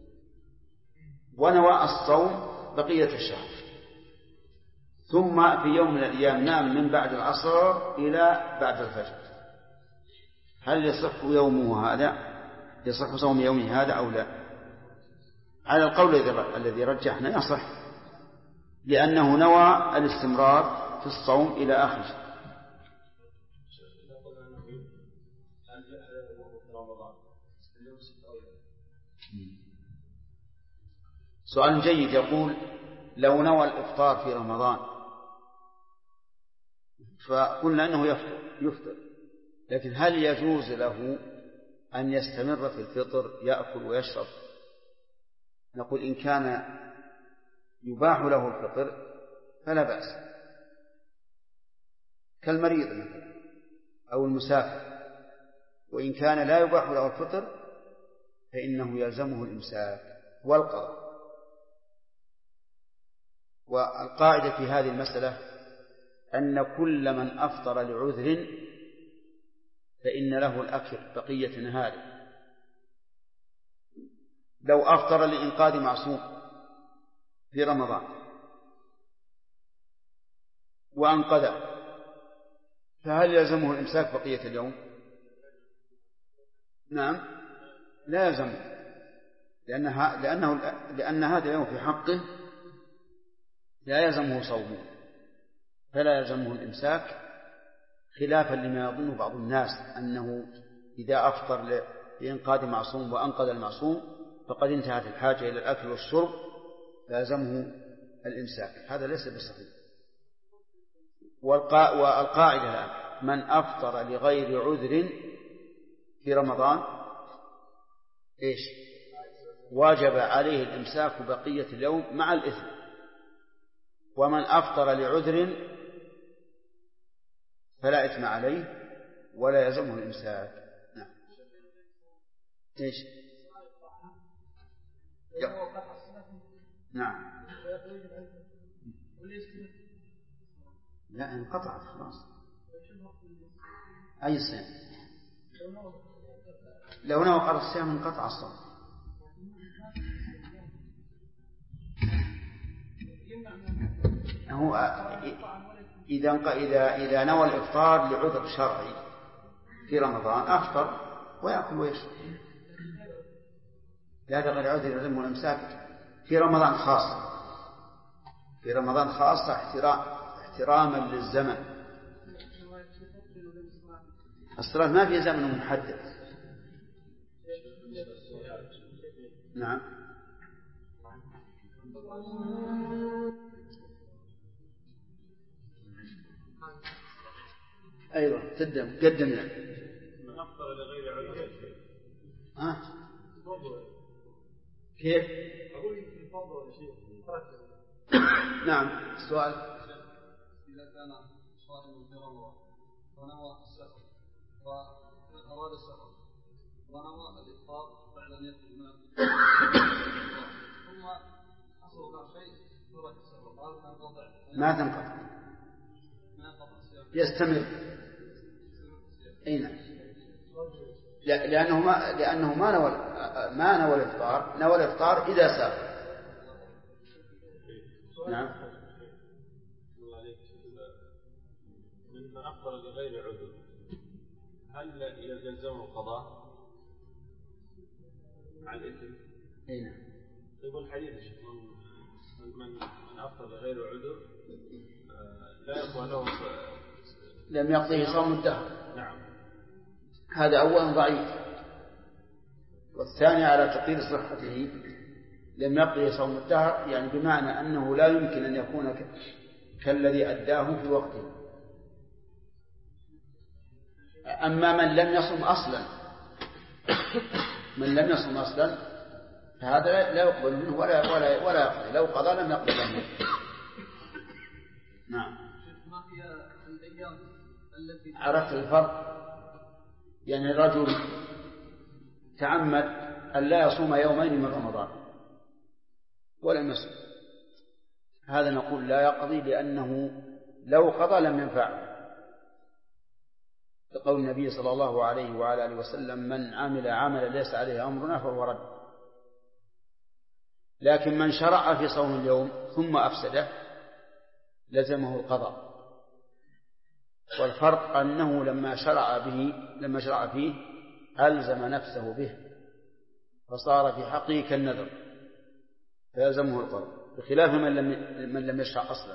ونوى الصوم بقية الشهر، ثم في يوم من الأيام نام من بعد العصر إلى بعد الفجر، هل يصح يومه هذا؟ يصح صوم يومه هذا أو لا؟ على القول الذي رجحنا يصح، لأنه نوى الاستمرار في الصوم إلى آخر. سؤال جيد. يقول لو نوى الإفطار في رمضان فقلنا أنه يفطر، لكن هل يجوز له أن يستمر في الفطر يأكل ويشرب؟ نقول إن كان يباح له الفطر فلا بأس، كالمريض مثلا أو المسافر. وإن كان لا يباح له الفطر فإنه يلزمه الإمساك والقضاء. والقاعدة في هذه المسألة أن كل من أفطر لعذر فإن له الأكل بقية نهاره. لو أفطر لإنقاذ معصوم في رمضان وأنقذه فهل يلزمه الإمساك بقية اليوم؟ نعم لا يلزمه، لأن هذا اليوم في حقه لا يلزمه صومه، فلا يلزمه الإمساك، خلافا لما يظن بعض الناس أنه إذا أفطر لإنقاذ معصوم وأنقذ المعصوم فقد انتهت الحاجة إلى الأكل والشرب فيلزمه الإمساك. هذا ليس بصحيح. والقاعدة الآن من أفطر لغير عذر في رمضان إيش؟ واجب عليه الإمساك بقية اليوم مع الإثم. ومن أفطر لعذر فلا إثم عليه ولا يلزمه الإمساك. نعم. إيش؟ نعم. لا انقطعت خلاص. أي صيام؟ لو نوى قضاء الصيام انقطع الصوم. هو إذا نوى الإفطار لعذر شرعي في رمضان أفطر ويأكل ويشرب، لا غير عذر يلزمه الإمساك في رمضان خاصة، في رمضان خاصة احتراما للزمن. الصلاة ما في زمن محدد. نعم. أيوة قدمنا. من أفطر لغير عذر كيف؟ أقول يمكن فضل ولا شيء. نعم. السؤال إذا كان صائم في رمضان ونوى السفر وأراد السفر ونوى الإفطار بعد أن يأكل الماء ثم حصل له شيء ترك السفر هل تنقطع؟ ما تنقطع، يستمر. أين؟ لأنه ما نوى الإفطار، نوى الإفطار إذا سافر. نعم. من أفطر لغير عذر هل يلزمه القضاء على الإثم؟ أي نعم. يقول الحديث من أفطر لغير عذر لا يقوى له لم يقضيه صوم الدهر. نعم. هذا أولا ضعيف، والثاني على تقدير صحته لم يقضي صوم الدهر، يعني بمعنى أنه لا يمكن أن يكون كالذي أداه في وقته. أما من لم يصم أصلا فهذا لا يقبل منه ولا يقضي، لو قضى لم يقبل منه. نعم. ما هي الأيام التي عرفت الفرق؟ يعني الرجل تعمد أن لا يصوم يومين من رمضان ولم يصوم، هذا نقول لا يقضي، لأنه لو قضى لم ينفعه، لقول النبي صلى الله عليه وعلى آله وسلم من عمل عملا ليس عليه أمرنا فهو رد. لكن من شرع في صوم اليوم ثم أفسده لزمه القضاء. والفرق أنه لما شرع فيه ألزم نفسه به فصار في حقه كالنذر فيلزمه القضاء، بخلاف من لم يشرع أصلا.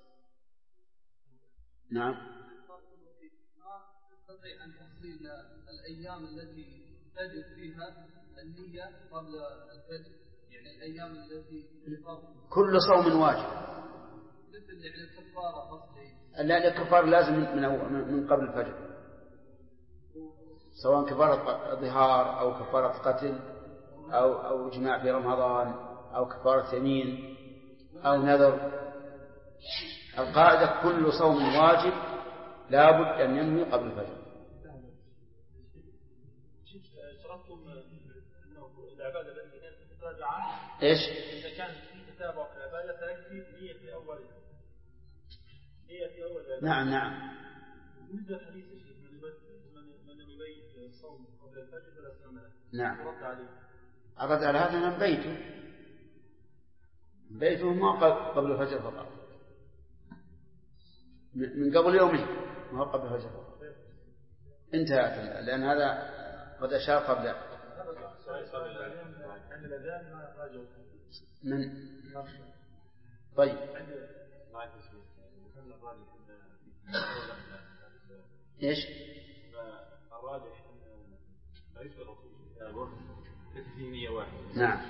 نعم. ما تستطيع أن تحصيل الأيام التي تجد فيها النية قبل الفجر، يعني الأيام التي كل صوم واجب، مثل يعني الكفارة قصدي. لا، الكفارة لازم من قبل الفجر، سواء كفارة ظهار أو كفارة قتل أو جماع في رمضان أو كفارة يمين أو نذر. القاعدة كل صوم واجب لا بد أن ينوي قبل الفجر. شرطتم أنه العبادة التي كانت تتراجع عنها إيش؟ إذا كان في تتابع في العبادة فيكفي نية أول. نعم. بالنسبة للحديث من يبيت صوم قبل الفجر فلا صيام. نعم. رد على هذا من بيته ما قبل الفجر فقط، من قبل يومين. ما هو قبل الفجر انتهى، لأن هذا قد أشار قبل من. طيب ايش الراجح لا يشترط في نية واحدة. نعم.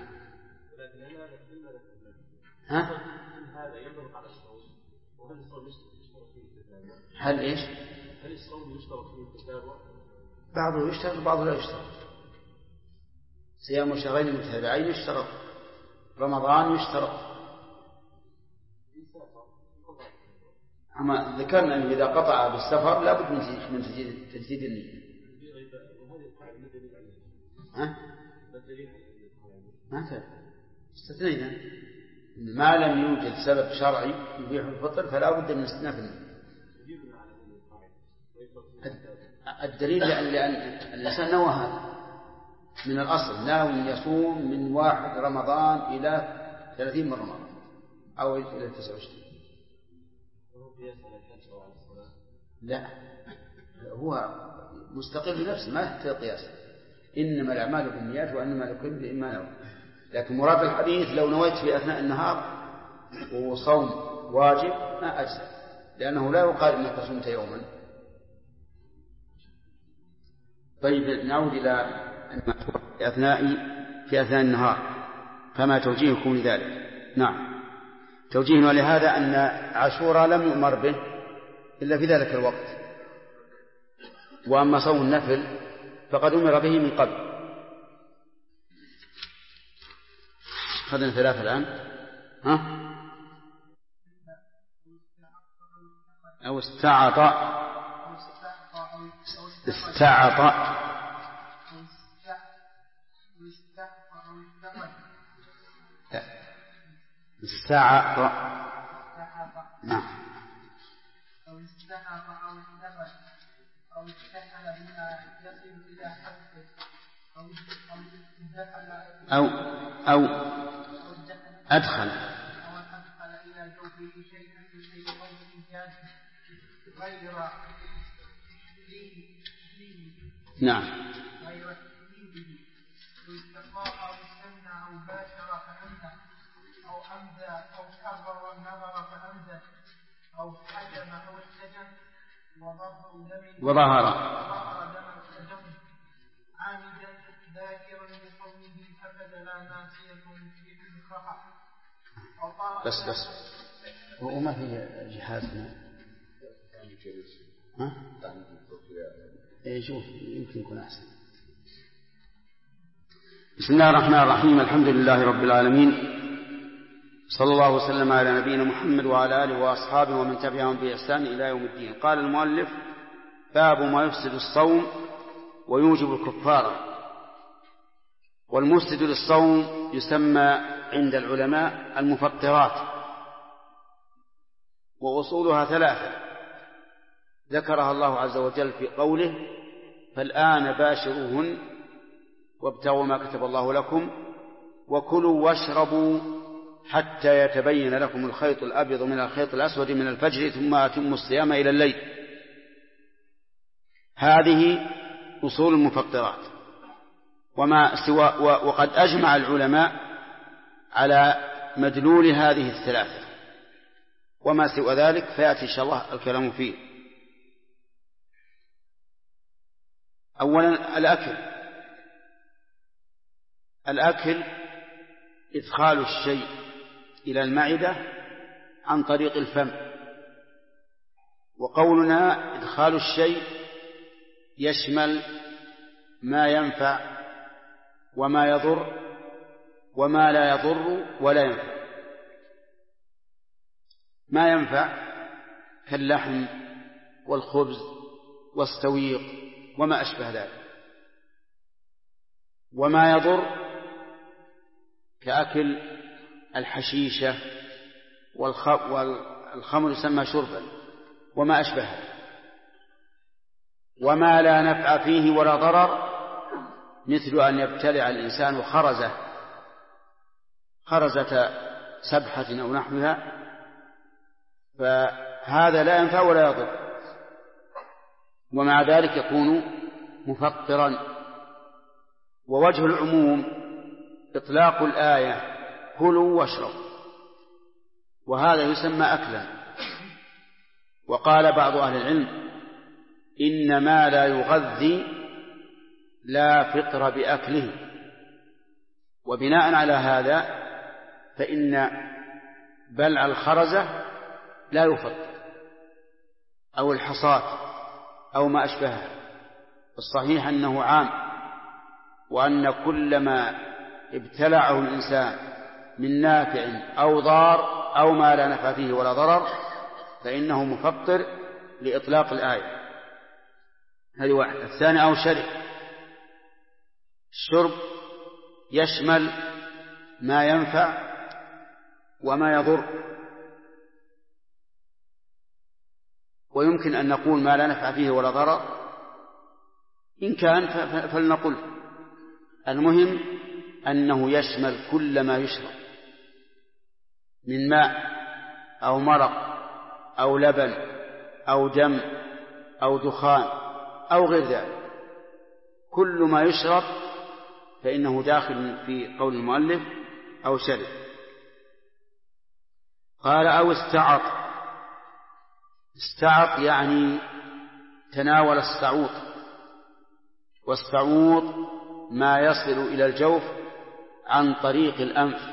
ها هذا ينطبق على الصوم، وهل الصوم يشترط فيه التتابع؟ هل ايش؟ هل الصوم يشترط فيه التتابع؟ بعضه يشترط وبعضه لا يشترط. صيام شهرين متتابعين يشترط، رمضان يشترط. أما ذكرنا أنه إذا قطع بالسفر لا بد من تجديد النية. ها؟ ما استثنينا ما لم يوجد سبب شرعي يبيح الفطر فلا بد من استثناء النية. الدليل لأن الإنسان نوى هذا من الأصل، ناوي يصوم من 1 رمضان إلى 30 من رمضان أو إلى 29. لا، هو مستقل بنفسه ما يحتاج قياس. إنما الأعمال بالنيات وإنما لكل ما نوى. لكن مراد الحديث لو نويت في أثناء النهار وصوم واجب ما أجزأ، لأنه لا يقال إنك صمت يوما. طيب نعود إلى في أثناء النهار، فما توجيهكم لذلك؟ نعم، توجيهنا لهذا أن عاشوراء لم يؤمر به إلا في ذلك الوقت، وأما صوم النفل فقد أمر به من قبل. خذنا 3 الآن. ها؟ أو استعط نعم. أو استحق أو استفد أو استحل بما يصل إلى حده أو أدخل إلى جوفه شيئا من أي قول كان غير نعم غير تكليفه واستقاء أو استمنع أو باشر فأمنع أو أمدى أو حرر النظر فأمدى أو حجم أو احتجم وظهر دم التجم عامدا ذاكرا لقوله فقد لا ناسية في الخطأ بس وما في جهازنا. ها؟ شوف يمكن يكون أحسن. بسم الله الرحمن الرحيم. الحمد لله رب العالمين، صلى الله وسلم على نبينا محمد وعلى آله وأصحابه ومن تبعهم بإحسان إلى يوم الدين. قال المؤلف: باب ما يفسد الصوم ويوجب الكفارة. والمفسد للصوم يسمى عند العلماء المفطرات، وأصولها 3 ذكرها الله عز وجل في قوله: فالآن باشروهن وابتغوا ما كتب الله لكم وكلوا واشربوا حتى يتبين لكم الخيط الأبيض من الخيط الأسود من الفجر ثم أتموا الصيام إلى الليل. هذه أصول المفطرات، وقد أجمع العلماء على مدلول هذه 3، وما سوى ذلك فيأتي إن شاء الله الكلام فيه. أولا الأكل إدخال الشيء إلى المعدة عن طريق الفم، وقولنا إدخال الشيء يشمل ما ينفع وما يضر وما لا يضر ولا ينفع. ما ينفع كاللحم والخبز والسويق وما أشبه ذلك، وما يضر كأكل الحشيشة والخمر يسمى شربا وما أشبه، وما لا نفع فيه ولا ضرر مثل أن يبتلع الإنسان خرزة سبحة أو نحوها، فهذا لا ينفع ولا يضر. ومع ذلك يكون مفطرا. ووجه العموم إطلاق الآية كلوا واشربوا، وهذا يسمى أكلا. وقال بعض أهل العلم إن ما لا يغذي لا فطر بأكله. وبناء على هذا فإن بلع الخرزة لا يفطر، أو الحصاة أو ما أشبهها. الصحيح أنه عام، وأن كل ما ابتلعه الإنسان من نافع أو ضار أو ما لا نفع فيه ولا ضرر فإنه مفطر لإطلاق الآية. هذه واحدة. الثاني أو شرب. الشرب يشمل ما ينفع وما يضر، ويمكن أن نقول ما لا نفع فيه ولا ضرر، إن كان فلنقل. المهم أنه يشمل كل ما يشرب من ماء أو مرق أو لبن أو دم أو دخان أو غير ذلك. كل ما يشرب فإنه داخل في قول المؤلف أو شرب. قال أو استعط. استعط يعني تناول السعوط، والسعوط ما يصل إلى الجوف عن طريق الأنف،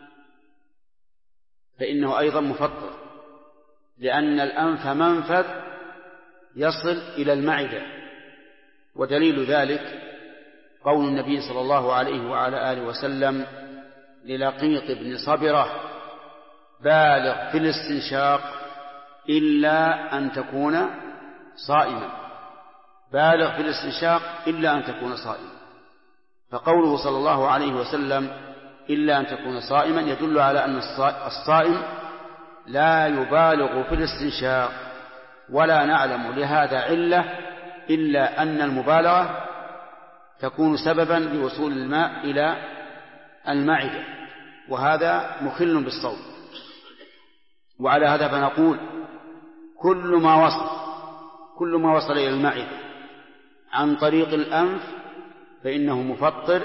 فإنه أيضا مفطر، لأن الأنف منفذ يصل إلى المعدة. ودليل ذلك قول النبي صلى الله عليه وعلى آله وسلم للقيط بن صبرة: بالغ في الاستنشاق إلا أن تكون صائما. بالغ في الاستنشاق إلا أن تكون صائما. فقوله صلى الله عليه وسلم إلا أن تكون صائما يدل على أن الصائم لا يبالغ في الاستنشاق، ولا نعلم لهذا علة إلا أن المبالغة تكون سببا لوصول الماء إلى المعدة، وهذا مخل بالصوم. وعلى هذا فنقول كل ما وصل إلى المعدة عن طريق الأنف فإنه مفطر،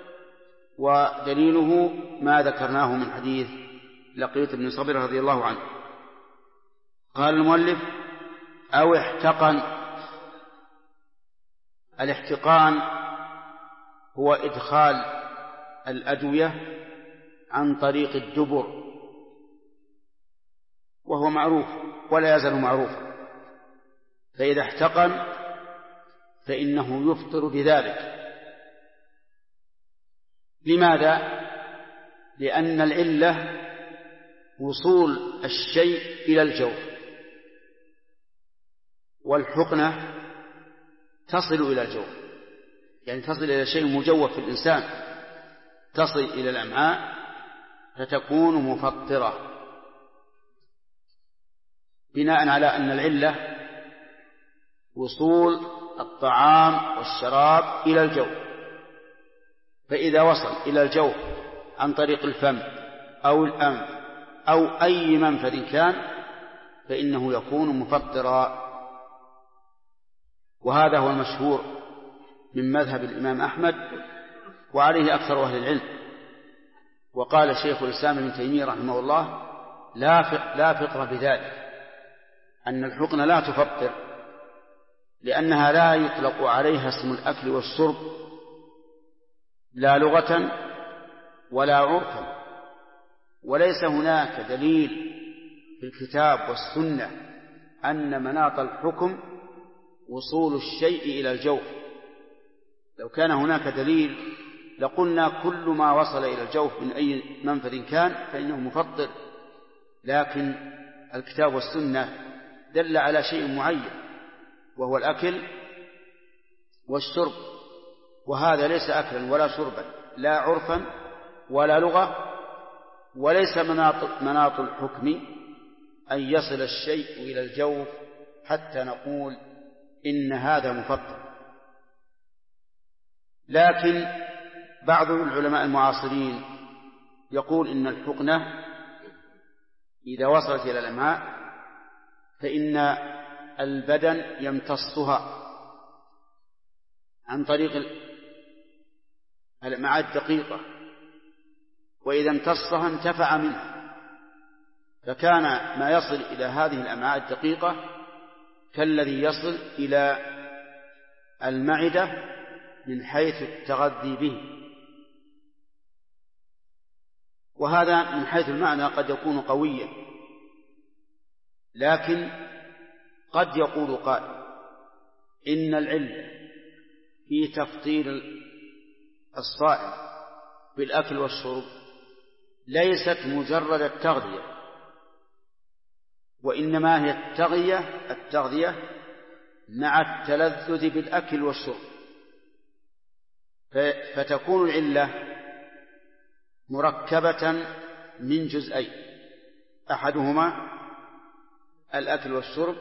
ودليله ما ذكرناه من حديث لقيط بن صبرة رضي الله عنه. قال المؤلف: أو احتقن. الاحتقان هو إدخال الأدوية عن طريق الدبر، وهو معروف ولا يزال معروفا. فإذا احتقن فإنه يفطر بذلك. لماذا؟ لأن العلة وصول الشيء إلى الجوف، والحقنة تصل إلى الجوف، يعني تصل إلى شيء مجوف في الإنسان، تصل إلى الأمعاء فتكون مفطرة، بناء على أن العلة وصول الطعام والشراب إلى الجوف. فإذا وصل إلى الجوف عن طريق الفم أو الأنف أو أي منفذ كان فإنه يكون مفطرا. وهذا هو المشهور من مذهب الإمام أحمد، وعليه أكثر أهل العلم. وقال شيخ الإسلام ابن تيمية رحمه الله: لا فطر بذلك، أن الحقنة لا تفطر، لأنها لا يطلق عليها اسم الأكل والشرب لا لغة ولا عرفا، وليس هناك دليل في الكتاب والسنة أن مناط الحكم وصول الشيء إلى الجوف. لو كان هناك دليل لقلنا كل ما وصل إلى الجوف من أي منفذ كان فإنه مفطر، لكن الكتاب والسنة دل على شيء معين وهو الأكل والشرب، وهذا ليس أكلا ولا شربا لا عرفا ولا لغة، وليس مناط الحكم أن يصل الشيء إلى الجوف حتى نقول إن هذا مفطر. لكن بعض العلماء المعاصرين يقول إن الحقنة إذا وصلت إلى الأمعاء فإن البدن يمتصها عن طريق الأمعاء الدقيقة، وإذا امتصها انتفع منها، فكان ما يصل إلى هذه الأمعاء الدقيقة كالذي يصل إلى المعدة من حيث التغذي به. وهذا من حيث المعنى قد يكون قويا، لكن قد يقول قائل إن العلة في تفطير الصائم بالأكل والشرب ليست مجرد التغذية، وإنما هي التغذية مع التلذذ بالأكل والشرب، فتكون العلة مركبة من جزئين، أحدهما الأكل والشرب،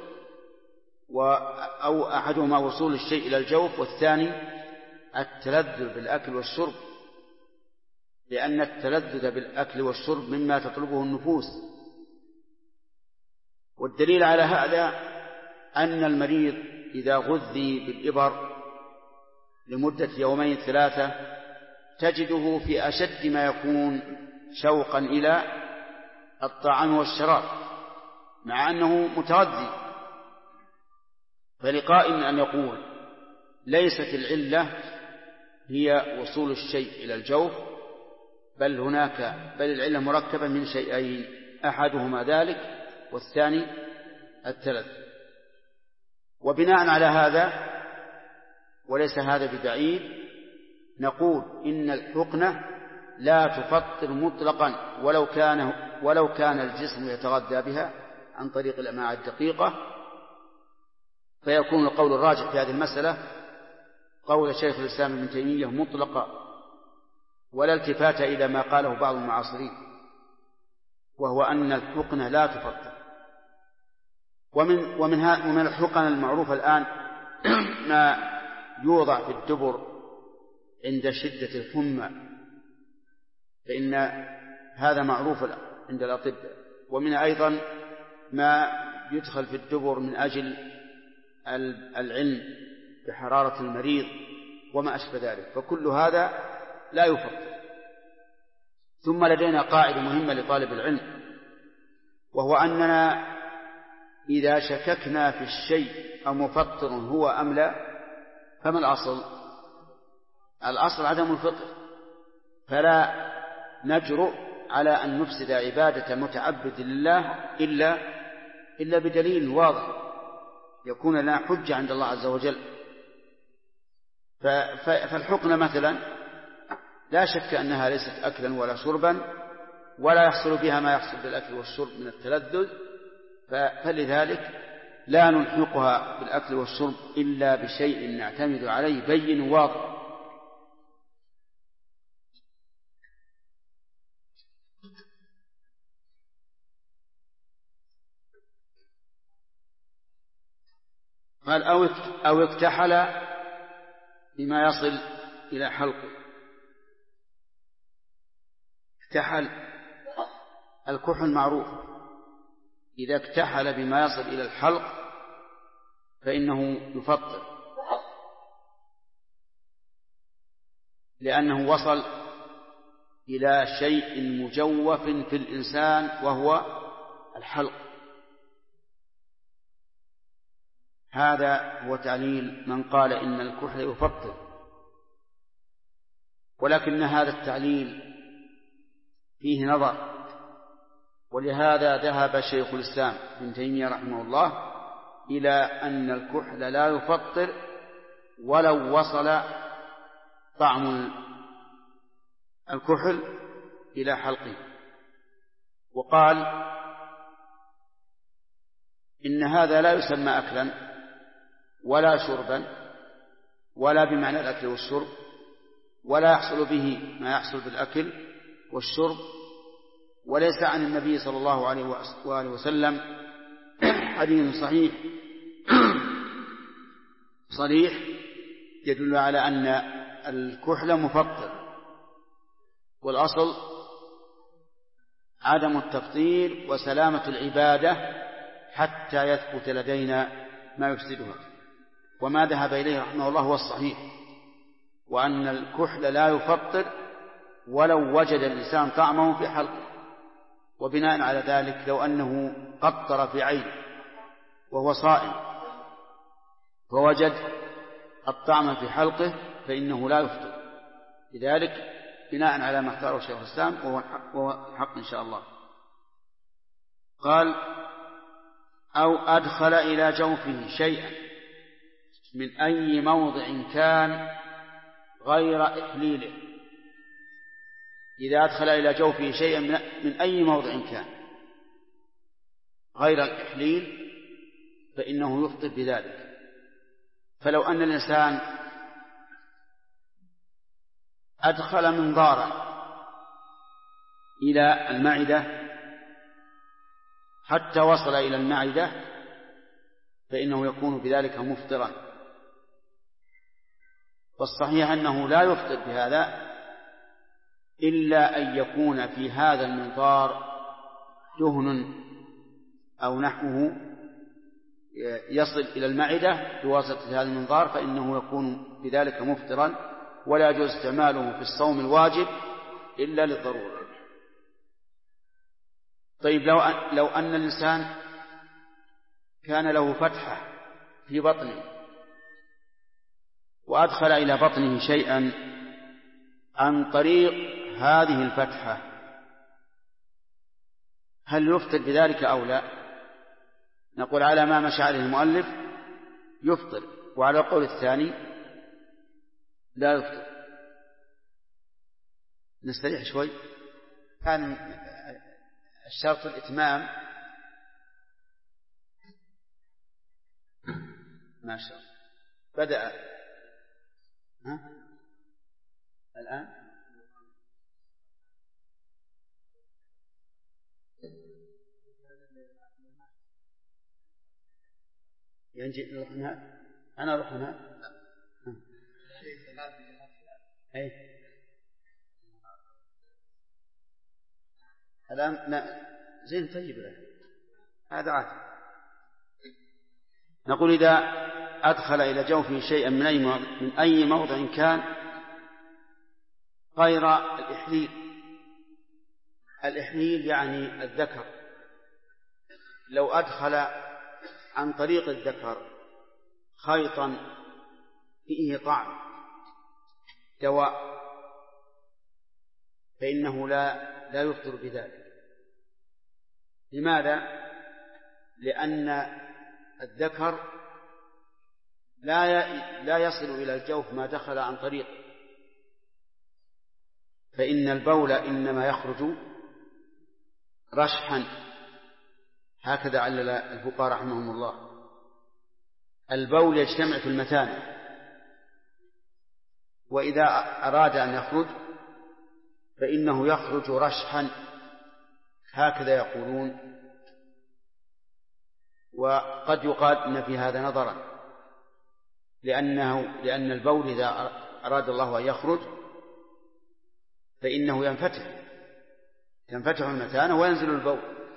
أو أحدهما وصول الشيء إلى الجوف، والثاني التلذذ بالأكل والشرب، لأن التلذذ بالأكل والشرب مما تطلبه النفوس. والدليل على هذا أن المريض إذا غذي بالإبر لمدة 2 أو 3 تجده في أشد ما يكون شوقا إلى الطعام والشراب مع أنه متغذي. فلقائل أن يقول ليست العلة هي وصول الشيء إلى الجوف، بل العلة مركبة من شيئين، أحدهما ذلك والثاني التلذذ. وبناء على هذا، وليس هذا ببعيد، نقول إن الحقنة لا تفطر مطلقا ولو كان الجسم يتغذى بها عن طريق الأمعاء الدقيقة. فيكون القول الراجح في هذه المسألة قول شيخ الإسلام ابن تيمية مطلقا، ولا التفات إلى ما قاله بعض المعاصرين، وهو أن الحقنة لا تفطر. ومن الحقن المعروفة الآن ما يوضع في الدبر عند شدة الحمى، فإن هذا معروف عند الأطباء. ومن أيضا ما يدخل في الدبر من أجل العلم بحرارة المريض وما أشبه ذلك، فكل هذا لا يفطر. ثم لدينا قاعدة مهمة لطالب العلم، وهو أننا إذا شككنا في الشيء أمفطر هو أم لا، فما الأصل؟ الأصل عدم الفطر، فلا نجرؤ على أن نفسد عبادة متعبد لله إلا بدليل واضح يكون لنا حجة عند الله عز وجل. فالحقنة مثلا لا شك أنها ليست أكلا ولا شربا، ولا يحصل بها ما يحصل بالأكل والشرب من التلذذ، فلذلك لا نلحقها بالأكل والشرب إلا بشيء نعتمد عليه بين واضح. قال أو اكتحل بما يصل إلى حلقه. اكتحل الكحل معروف، إذا اكتحل بما يصل إلى الحلق فإنه يفطر، لأنه وصل إلى شيء مجوف في الإنسان وهو الحلق. هذا هو تعليل من قال إن الكحل يفطر، ولكن هذا التعليل فيه نظر، ولهذا ذهب شيخ الإسلام ابن تيمية رحمه الله إلى أن الكحل لا يفطر ولو وصل طعم الكحل إلى حلقه، وقال إن هذا لا يسمى أكلا ولا شربا ولا بمعنى الأكل والشرب، ولا يحصل به ما يحصل بالأكل والشرب، وليس عن النبي صلى الله عليه وآله وسلم حديث صريح يدل على أن الكحل مفطر، والأصل عدم التفطير وسلامة العبادة حتى يثبت لدينا ما يفسدها. وما ذهب إليه رحمه الله هو الصحيح، وأن الكحل لا يفطر ولو وجد الإنسان طعمه في حلقه. وبناء على ذلك لو أنه قطر في عينه وهو صائم فوجد الطعم في حلقه فإنه لا يفطر. لذلك بناء على ما اختاره شيخ الإسلام وهو حق إن شاء الله. قال أو أدخل إلى جوفه شيئا من أي موضع كان غير إحليله. إذا أدخل إلى جوفه شيئا من أي موضع كان غير الإحليل فإنه يفطر بذلك. فلو أن الإنسان أدخل منظارا إلى المعدة حتى وصل إلى المعدة فإنه يكون بذلك مفطرا. والصحيح أنه لا يفطر بهذا إلا أن يكون في هذا المنظار دهن أو نحوه يصل إلى المعدة بواسطة هذا المنظار فإنه يكون بذلك مفطرا ولا يجوز استعماله في الصوم الواجب إلا للضرورة. طيب لو أن الإنسان كان له فتحة في بطنه وأدخل إلى بطنه شيئا عن طريق هذه الفتحة هل يفطر بذلك أو لا؟ نقول على ما مشى عليه المؤلف يفطر، وعلى القول الثاني لا يفطر. نستريح شوي. كان الشرط الإتمام ما شاء الله بدأ الآن ينجي نروح هناك. أنا أروح هناك. أي الآن لا زين طيب له. هذا عادي. نقول إذا أدخل إلى جوفه شيئا من أي موضع كان غير الإحليل. الإحليل يعني الذكر. لو أدخل عن طريق الذكر خيطا فيه طعم دواء فإنه لا يفطر بذلك. لماذا؟ لأن الذكر لا يصل إلى الجوف ما دخل عن طريق، فإن البول إنما يخرج رشحا، هكذا علل الفقهاء رحمهم الله. البول يجتمع في المثانة، وإذا أراد أن يخرج فإنه يخرج رشحا، هكذا يقولون. وقد يقال إن في هذا نظرا، لأن البول إذا أراد الله أن يخرج فإنه ينفتح المثانة وينزل البول،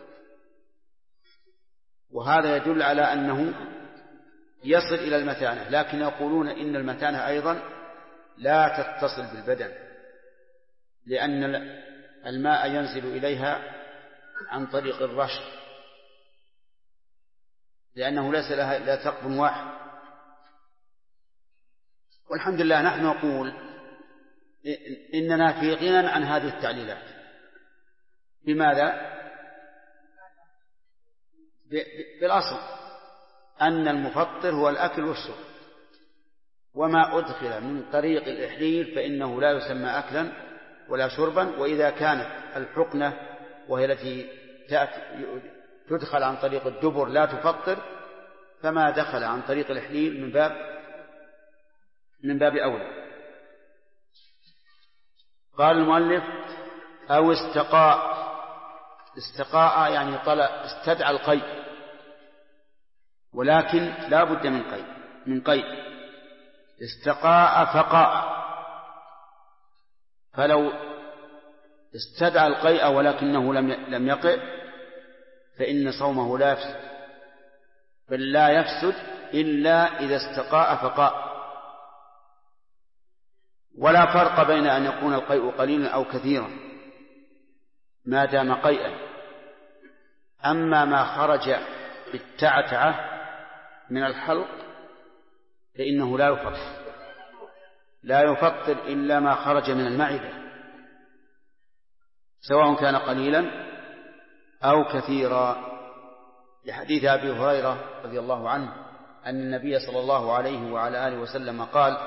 وهذا يدل على أنه يصل إلى المثانة. لكن يقولون إن المثانة أيضا لا تتصل بالبدن، لأن الماء ينزل إليها عن طريق الرشح، لأنه ليس لها ثقب واحد. والحمد لله نحن نقول إننا في غنى عن هذه التعليلات. بماذا؟ بالأصل أن المفطر هو الأكل والشرب، وما أدخل من طريق الإحليل فإنه لا يسمى أكلا ولا شربا. وإذا كانت الحقنة وهي التي تدخل عن طريق الدبر لا تفطر، فما دخل عن طريق الإحليل من باب أولى. قال المؤلف أو استقاء يعني استدعى القيء، ولكن لا بد من قيء. استقاء فقاء، فلو استدعى القيء ولكنه لم يقئ فإن صومه لا يفسد، بل لا يفسد إلا إذا استقاء فقاء. ولا فرق بين أن يكون القيء قليلا أو كثيرا ما دام قيئا. أما ما خرج بالتعتعة من الحلق فإنه لا يفطر إلا ما خرج من المعدة سواء كان قليلا أو كثيرا، لحديث أبي هريرة رضي الله عنه أن النبي صلى الله عليه وعلى آله وسلم قال: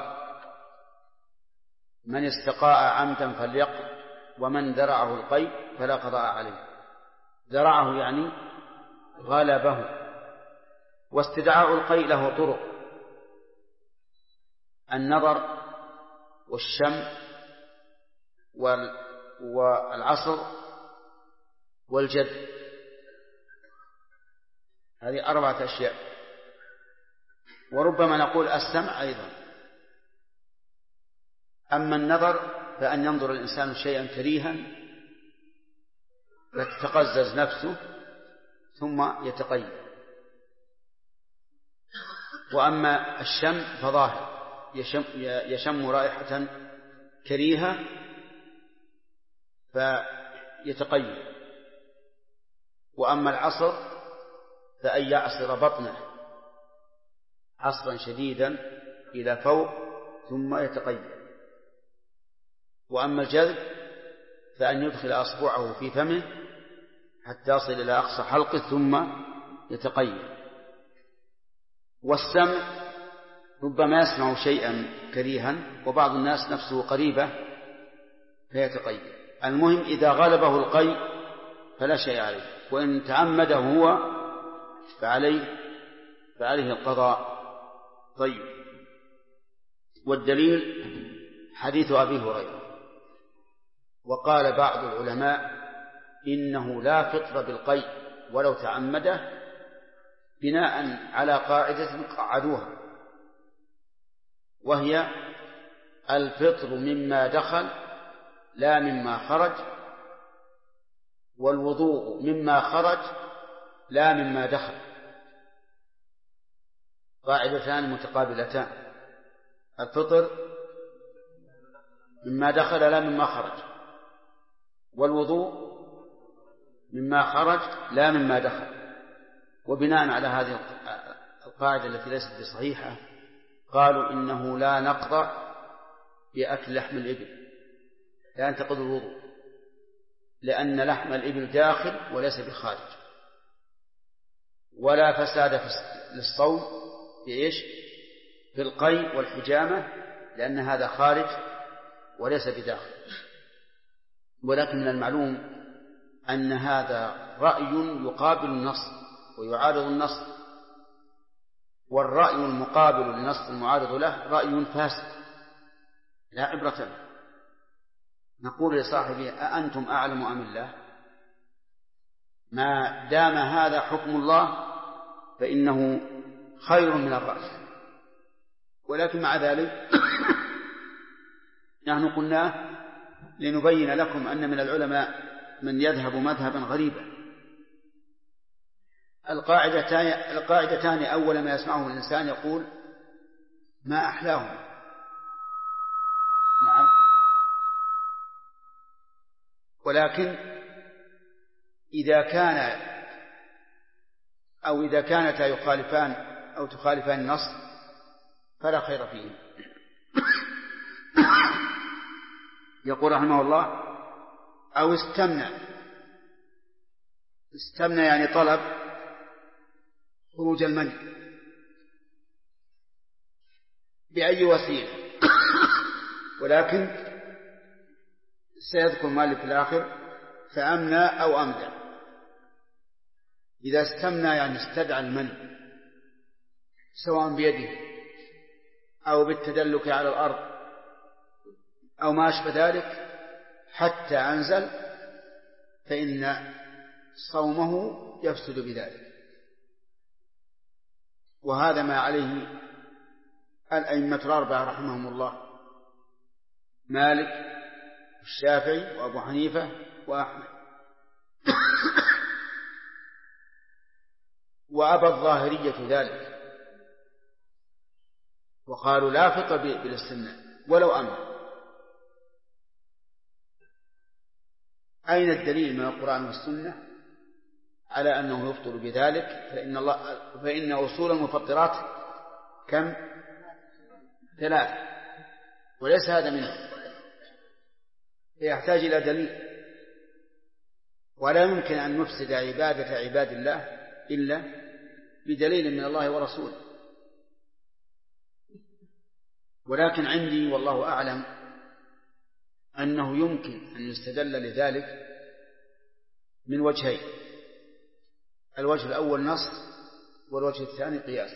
من استقاء عمدا فليقض، ومن ذرعه القيء فلا قضاء عليه. ذرعه يعني غلبه. واستدعاء القيء له طرق: النظر والشم والعصر والجد، هذه 4 أشياء. وربما نقول السمع أيضا. أما النظر فأن ينظر الإنسان شيئا كريها فتتقزز نفسه ثم يتقيد. وأما الشم فظاهر، يشم رائحة كريهة فيتقيد. وأما العصر فأن يعصر بطنه عصرا شديدا إلى فوق ثم يتقيد. وأما الجذب فأن يدخل أصبعه في فمه حتى يصل إلى أقصى حلقه ثم يتقيد. والسمع ربما يسمع شيئا كريها وبعض الناس نفسه قريبة فيتقيد. المهم إذا غلبه القيء فلا شيء عليه، وإن تعمده هو فعليه القضاء. طيب، والدليل حديث أبي هريرة. وقال بعض العلماء إنه لا فطر بالقيء ولو تعمده، بناء على قاعدة قعدوها، وهي: الفطر مما دخل لا مما خرج، والوضوء مما خرج لا مما دخل. قاعدتان متقابلتان: الفطر مما دخل لا مما خرج، والوضوء مما خرج لا مما دخل. وبناء على هذه القاعدة التي ليست بصحيحة قالوا إنه لا نقطع بأكل لحم الإبل، لا ينتقض الوضوء، لأن لحم الإبل داخل وليس بخارج. ولا فساد للصوم في القيء والحجامة، لأن هذا خارج وليس بداخل. ولكن من المعلوم أن هذا رأي يقابل النص ويعارض النص، والرأي المقابل للنص المعارض له رأي فاسد لا عبرة له. نقول لصاحبه: أأنتم أعلم أم الله؟ ما دام هذا حكم الله فإنه خير من الرأي. ولكن مع ذلك نحن قلنا لنبين لكم أن من العلماء من يذهب مذهبا غريبا. القاعدتان أول ما يسمعه الإنسان يقول: ما أحلاهم. نعم، ولكن إذا كانتا يخالفان أو تخالفان النص فلا خير فيه. يقول رحمه الله: أو استمنى يعني طلب خروج المني بأي وسيلة، ولكن سيذكر مالك في الآخر فأمنى أو أمدى. إذا استمنى يعني استدعى المني سواء بيده أو بالتدلك على الأرض أو ما أشبه ذلك حتى أنزل، فإن صومه يفسد بذلك. وهذا ما عليه الأئمة الأربعة رحمهم الله: مالك والشافعي وأبو حنيفة وأحمد. وأبى الظاهرية ذلك وقالوا لا فطر بالاستمناء ولو أمر، أين الدليل من القرآن والسنة على أنه يفطر بذلك؟ فإن أصول المفطرات كم؟ 3 وليس هذا منه، فيحتاج إلى دليل، ولا يمكن أن نفسد عبادة عباد الله إلا بدليل من الله ورسوله. ولكن عندي والله أعلم أنه يمكن أن يستدل لذلك من وجهين: الوجه الأول نص، والوجه الثاني قياس.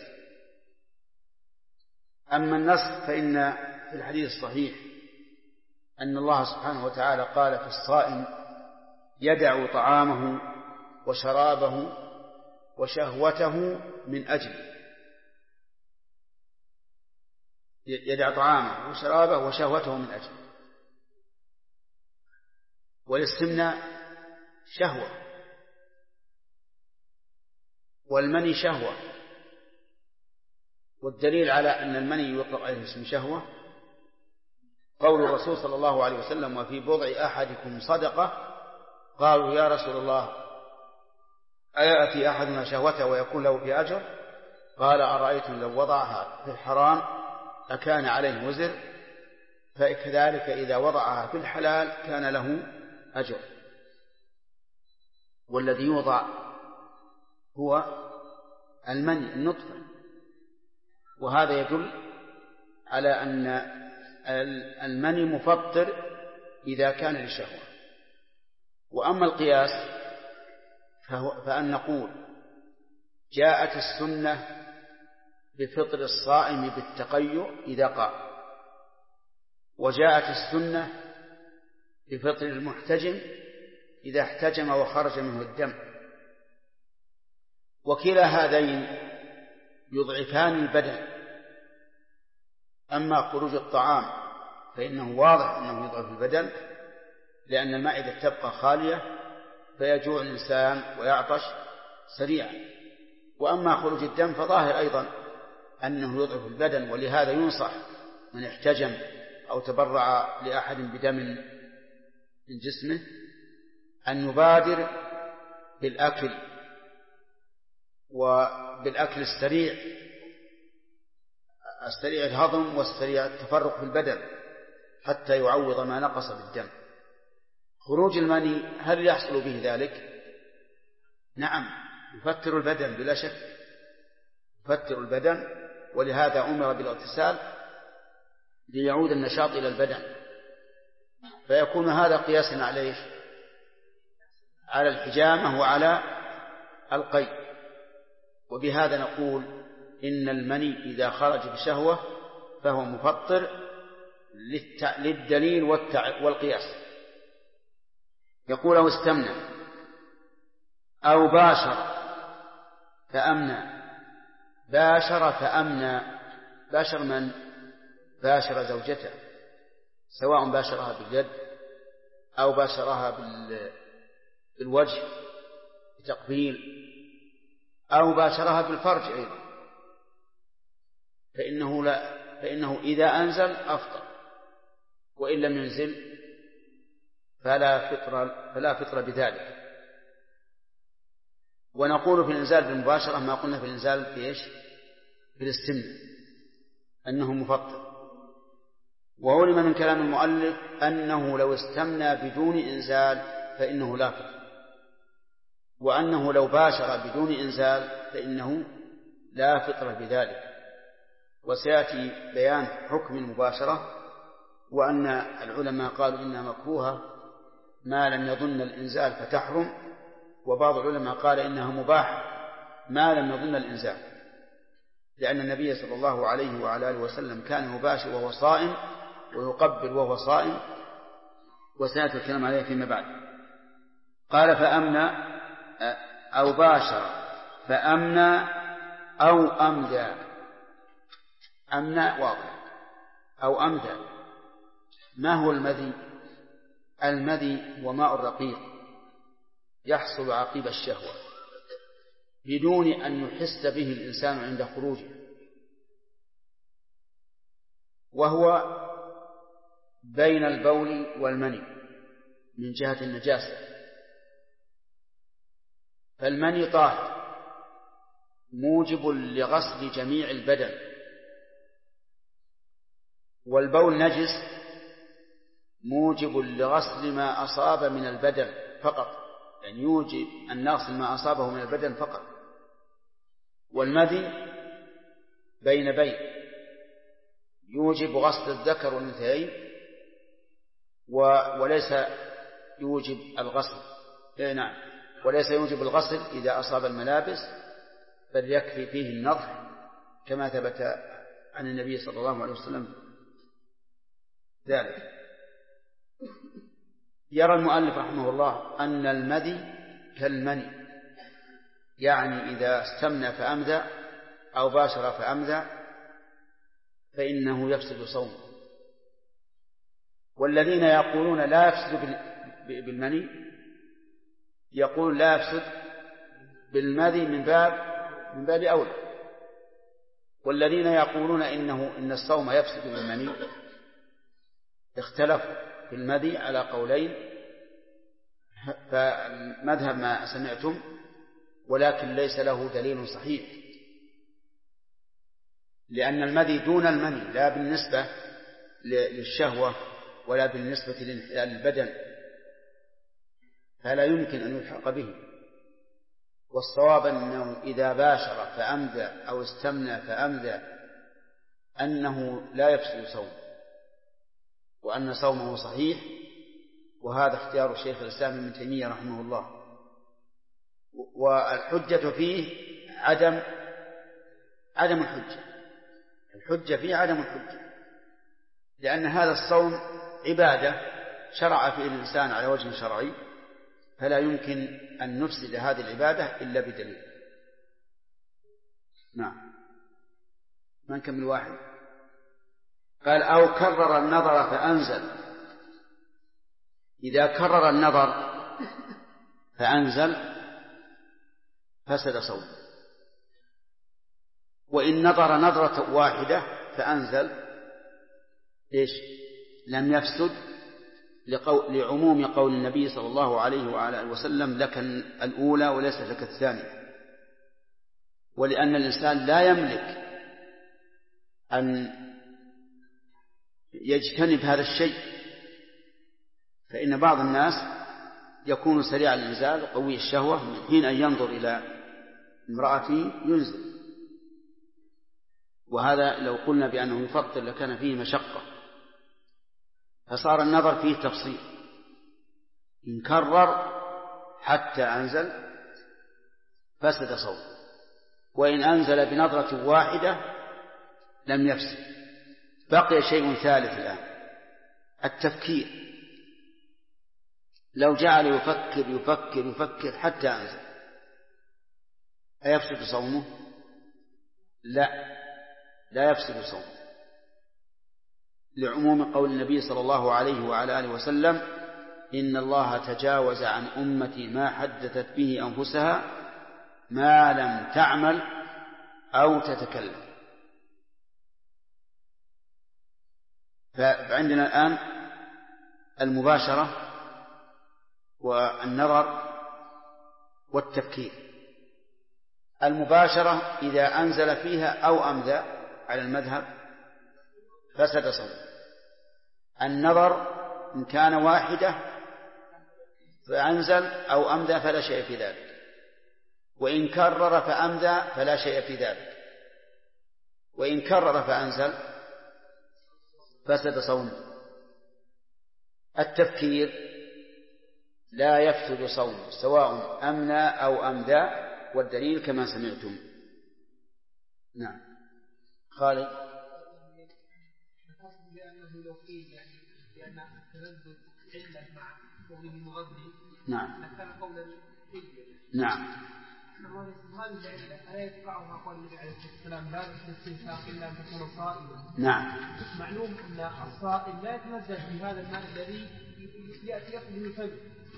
أما النص فإن في الحديث الصحيح أن الله سبحانه وتعالى قال في الصائم: يدع طعامه وشرابه وشهوته من أجل، يدع طعامه وشرابه وشهوته من أجل. والاستمناء شهوة، والمني شهوة، والدليل على أن المني يطلق عليه اسم شهوة قول الرسول صلى الله عليه وسلم: وفي بضع أحدكم صدقة. قالوا: يا رسول الله، أيأتي أحدنا شهوته ويكون له في أجر؟ قال: أرأيتم لو وضعها في الحرام أكان عليه وزر؟ فكذلك إذا وضعها في الحلال كان له أجر. والذي يوضع هو المني، النطفة، وهذا يدل على أن المني مفطر إذا كان للشهوة. وأما القياس فأن نقول: جاءت السنة بفطر الصائم بالتقيؤ إذا قام، وجاءت السنة بفطر المحتجم إذا احتجم وخرج منه الدم، وكلا هذين يضعفان البدن. أما خروج الطعام فإنه واضح أنه يضعف البدن، لأن المعدة تبقى خالية فيجوع الإنسان ويعطش سريعا. وأما خروج الدم فظاهر أيضا أنه يضعف البدن، ولهذا ينصح من احتجم أو تبرع لأحد بدم من جسمه أن يبادر بالأكل، وبالأكل السريع الهضم والسريع التفرق في البدن حتى يعوض ما نقص بالدم. خروج المني هل يحصل به ذلك؟ نعم، يفتر البدن بلا شك، يفتر البدن، ولهذا أمر بالاغتسال ليعود النشاط إلى البدن. فيكون هذا قياسا عليه على الحجامة وعلى القيء. وبهذا نقول إن المني إذا خرج بشهوة فهو مفطر للدليل والقياس. يقول: أو استمنى أو باشر فأمنى. باشر فأمنى، باشر من؟ باشر زوجته، سواء باشرها باليد أو باشرها بالوجه بتقبيل أو باشرها بالفرج أيضا، فإنه إذا أنزل أفطر، وإن لم ينزل فلا فطر بذلك. ونقول في الإنزال بالمباشرة ما قلنا في الإنزال في الاستمناء أنه مفطر. وعلم من كلام المؤلف أنه لو استمنى بدون إنزال فإنه لا فطر، وأنه لو باشر بدون إنزال فإنه لا فطر بذلك. وسيأتي بيان حكم المباشرة، وأن العلماء قالوا إنها مكروهة ما لم يظن الإنزال فتحرم، وبعض العلماء قال إنها مباحة ما لم يظن الإنزال، لأن النبي صلى الله عليه وعلى آله وسلم كان يباشر وهو صائم ويقبل وهو صائم، وسيأتي الكلام عليه فيما بعد. قال: فأمنى أو باشر فأمنى أو أمدى. أمنى واضح، أو أمدى. ما هو المذي؟ المذي هو ماء الرقيق يحصل عقيب الشهوة بدون أن يحس به الإنسان عند خروجه، وهو بين البول والمني، من جهة النجاسة، فالمني طاهر موجب لغسل جميع البدن، والبول نجس موجب لغسل ما أصاب من البدن فقط، يعني يوجب أن نغسل ما أصابه من البدن فقط. والمذي بين بين يوجب غسل الذكر والأنثيين وليس يوجب الغسل، نعم، وليس يوجب الغسل إذا أصاب الملابس، بل يكفي فيه النضح كما ثبت عن النبي صلى الله عليه وسلم ذلك. يرى المؤلف رحمه الله أن المذي كالمني، يعني إذا استمنى فأمذى أو باشر فأمذى فإنه يفسد صومه. والذين يقولون لا يفسد بالمني يقول لا يفسد بالمذي من باب أولى. والذين يقولون إن الصوم يفسد بالمني اختلفوا في المذي على قولين، فمذهب ما سمعتم، ولكن ليس له دليل صحيح، لأن المذي دون المني، لا بالنسبة للشهوة ولا بالنسبة لانحلال البدن، فلا يمكن أن يلحق به. والصواب أنه إذا باشر فأمذى أو استمنى فأمذى أنه لا يفسد صومه، وأن صومه صحيح، وهذا اختيار الشيخ الإسلام ابن تيمية رحمه الله. والحجة فيه عدم الحجة فيه عدم الحجة، لأن هذا الصوم عبادة شرع فيه الإنسان على وجه شرعي، فلا يمكن أن نفسد هذه العبادة إلا بدليل. نعم، ما نكمل واحد. قال أو كرر النظر فأنزل. إذا كرر النظر فأنزل فسد صومه، وإن نظر نظرة واحدة فأنزل لم يفسد، لعموم قول النبي صلى الله عليه وعلى وسلم لك الأولى وليس لك الثانية. ولأن الإنسان لا يملك أن يجتنب هذا الشيء، فإن بعض الناس يكون سريع الإنزال قوي الشهوة، من حين أن ينظر إلى امرأته ينزل، وهذا لو قلنا بأنه يفطر لكان فيه مشقة، فصار النظر فيه تفصيل. إن كرر حتى أنزل فسد صومه، وإن أنزل بنظرة واحدة لم يفسد. بقي شيء ثالث الآن، التفكير. لو جعل يفكر حتى أنزل أيفسد صومه؟ لا يفسد صومه، لعموم قول النبي صلى الله عليه وعلى آله وسلم إن الله تجاوز عن أمتي ما حدثت به أنفسها ما لم تعمل أو تتكلم. فعندنا الآن المباشرة والنظر والتفكير. المباشرة إذا أنزل فيها أو أمذى على المذهب فسد صومه. النظر إن كان واحدة فأنزل أو أمذى فلا شيء في ذلك، وإن كرر فأمذى فلا شيء في ذلك، وإن كرر فأنزل فسد صومه. التفكير لا يفسد صومه سواء أمنى أو أمذى، والدليل كما سمعتم. نعم خالد. لأنه لو قيل لأن التردد علة مع قول المغذي نعم لكان قولا نعم. هذه العلة ألا يتبعها قول النبي عليه الصلاة والسلام لا بالاستنساخ إلا أن تكون صائما؟ نعم. معلوم أن الصائم لا يتنزل في هذا الماء الذي يأتي يخرج من فمه.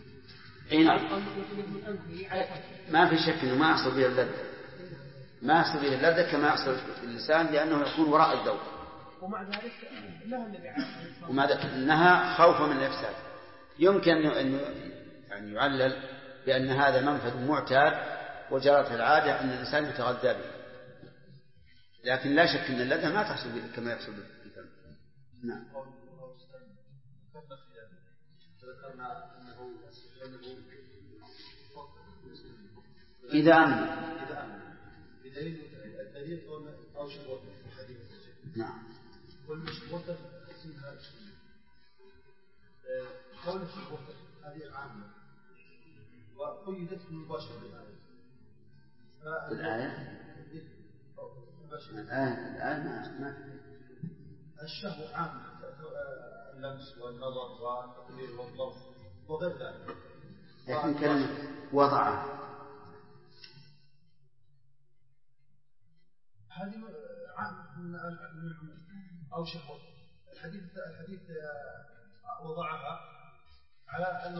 ما في شك أنه ما يحصل به اللذة، ما يحصل به اللذة كما يحصل في اللسان، لأنه يكون وراء الذوق. ومع ذلك نهى النبي عليه الصلاة والسلام، ومع ذلك نهى خوفا من الإفساد. يمكن أن يعني يعلل بأن هذا منفذ معتاد وجرت العادة أن الإنسان يتغذى به، لكن لا شك أن اللذة ما تحصل كما يحصل بالفم. نعم. إذا أمن نعم. والمشبوطة اسمها قول الشبوطة هذه عامة وقيدت مباشرة الآية ما الشهوة عامة، اللمس والنظر والتقدير والضبط وغير ذلك. لكن كلمة وضعه هذه من أو شهوة. الحديث وضعها على أنه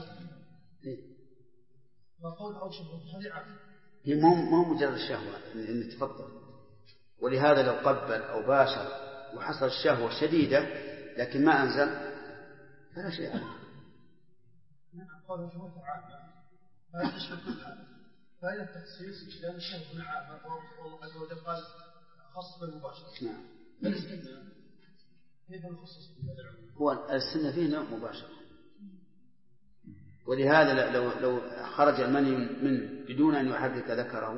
فقول أو شهوة هذه عامة، هي مو مجرد الشهوة إن تفضل. ولهذا لو قبل أو باشر وحصل الشهوة شديدة لكن ما أنزل فلا شيء عليه. نعم قال شهوة عامة فهذا يشمل كل هذا، فهذا التخصيص لأن الشهوة عامة والله عز وجل قال خاص بالمباشرة. نعم. كيف نخصص هو السنة فيه نوع مباشرة، ولهذا لو خرج المني منه بدون أن يحرك ذكره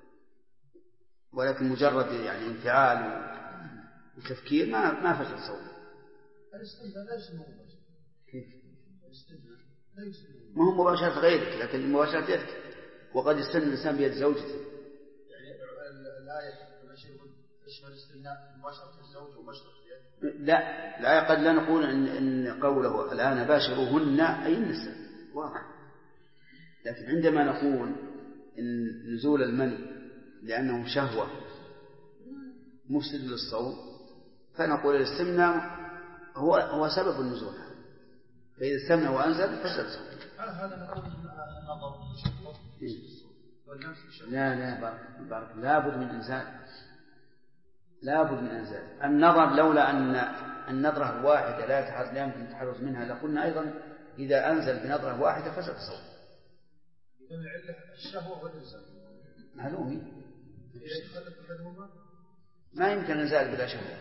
ولكن مجرد يعني انفعال وتفكير ما فشل صوته. الاستنزاف لا يسمى مباشرة. كيف؟ الاستنزاف لا يسمى ما هو مباشرة غيرك، لكن مباشرة يدك، وقد يستن الإنسان بيد زوجته. يعني الآية تشمل الاستنزاف مباشرة الزوج ومباشرة اليد. لا قد لا نقول إن قوله الآن باشروهن أي النساء واضح، لكن عندما نقول إن نزول المني لأنه شهوة مفسد للصوم فنقول الاستمناء هو سبب النزول، فإذا استمنى وأنزل فسد صوم. هذا نقول النظر شهوة واللمس شهوة. لا بارك لابد من إنزال النظر. لولا أن النظرة الواحدة لا يمكن التحرز منها لقلنا أيضا إذا أنزل بنظرة واحدة فسد صوم. إذن العلة الشهوة والإنزال معلومي. إذا يتخلف أحدهما ما يمكن الإنزال بلا شهوة.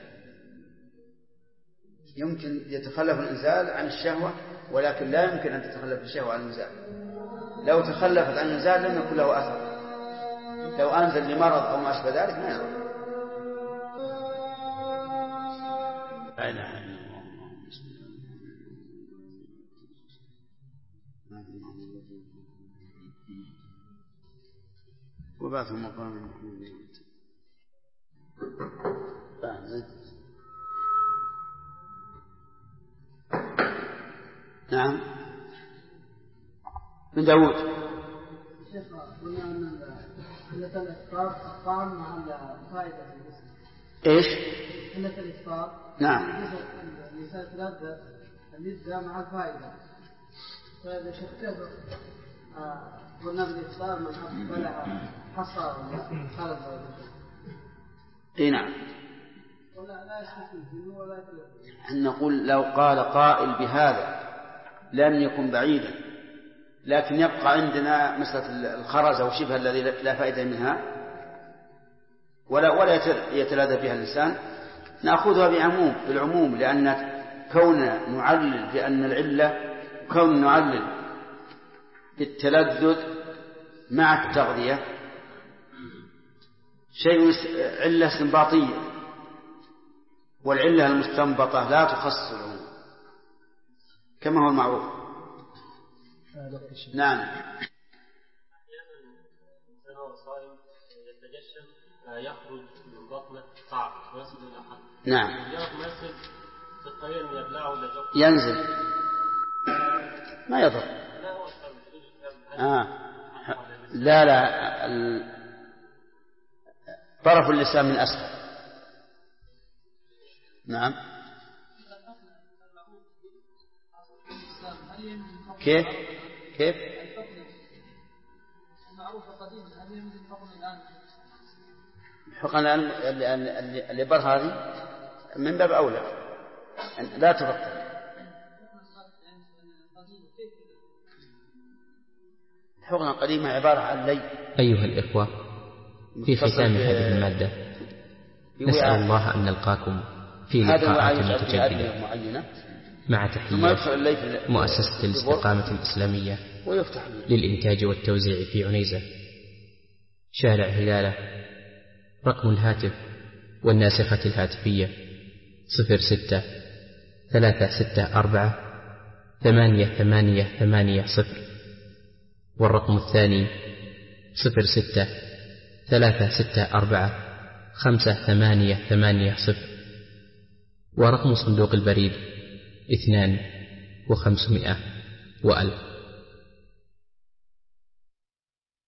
يمكن يتخلف الإنزال عن الشهوة ولكن لا يمكن أن تتخلف الشهوة عن الإنزال. لو تخلفت عن الإنزال لم يكن له أثر. لو أنزل لمرض أو ما أشبه ذلك ما يضر. لا إله إلا الله. وبعثهم مقام محمود. نعم من داود. شيخ قلنا أن قلة الإفطار مع الفائدة في الجسم. إيش؟ قلة الإفطار. نعم. الإنسان يتلذذ اللذة مع الفائدة. فإذا شكله قلنا بالإفطار من أقبلها حصى خالد. إيه نعم. ولا لا يستفيد ولا يتلذذ. أن نقول لو قال قائل بهذا لم يكن بعيدا، لكن يبقى عندنا مسألة الخرز أو شبه الذي لا فائدة منها ولا يتلاذى بها الإنسان، نأخذها بالعموم، لأن كوننا نعلل بأن العلة كون نعلل بالتلذذ مع التغذية شيء علة استنباطية، والعلة المستنبطة لا تخصص العموم كما هو المعروف. نعم. أحيانا الإنسان وهو صائم يتجشم يخرج من بطنه صعب ويصل إلى حد. نعم. يأخذ ما يصل بالطريقة أن يبلعه إلى جوفه. ينزل ما يضر. لا هو لا طرف اللسان من أسفل. نعم. كيف المعروف القديم هل يمكن الحكم الآن؟ الحكم الآن اللي بر هذه من باب أولى لا تبطل. الحقنة القديمة عبارة عن لي. أيها الإخوة، في ختام هذه المادة نسأل الله أن نلقاكم في لقاءات متجددة مع تحيات مؤسسة الاستقامة الإسلامية للإنتاج والتوزيع في عنيزة، شارع هلالة. رقم الهاتف والناسخة الهاتفية 06-364-8880، والرقم الثاني 06-364-5880، ورقم صندوق البريد 2500 و1000.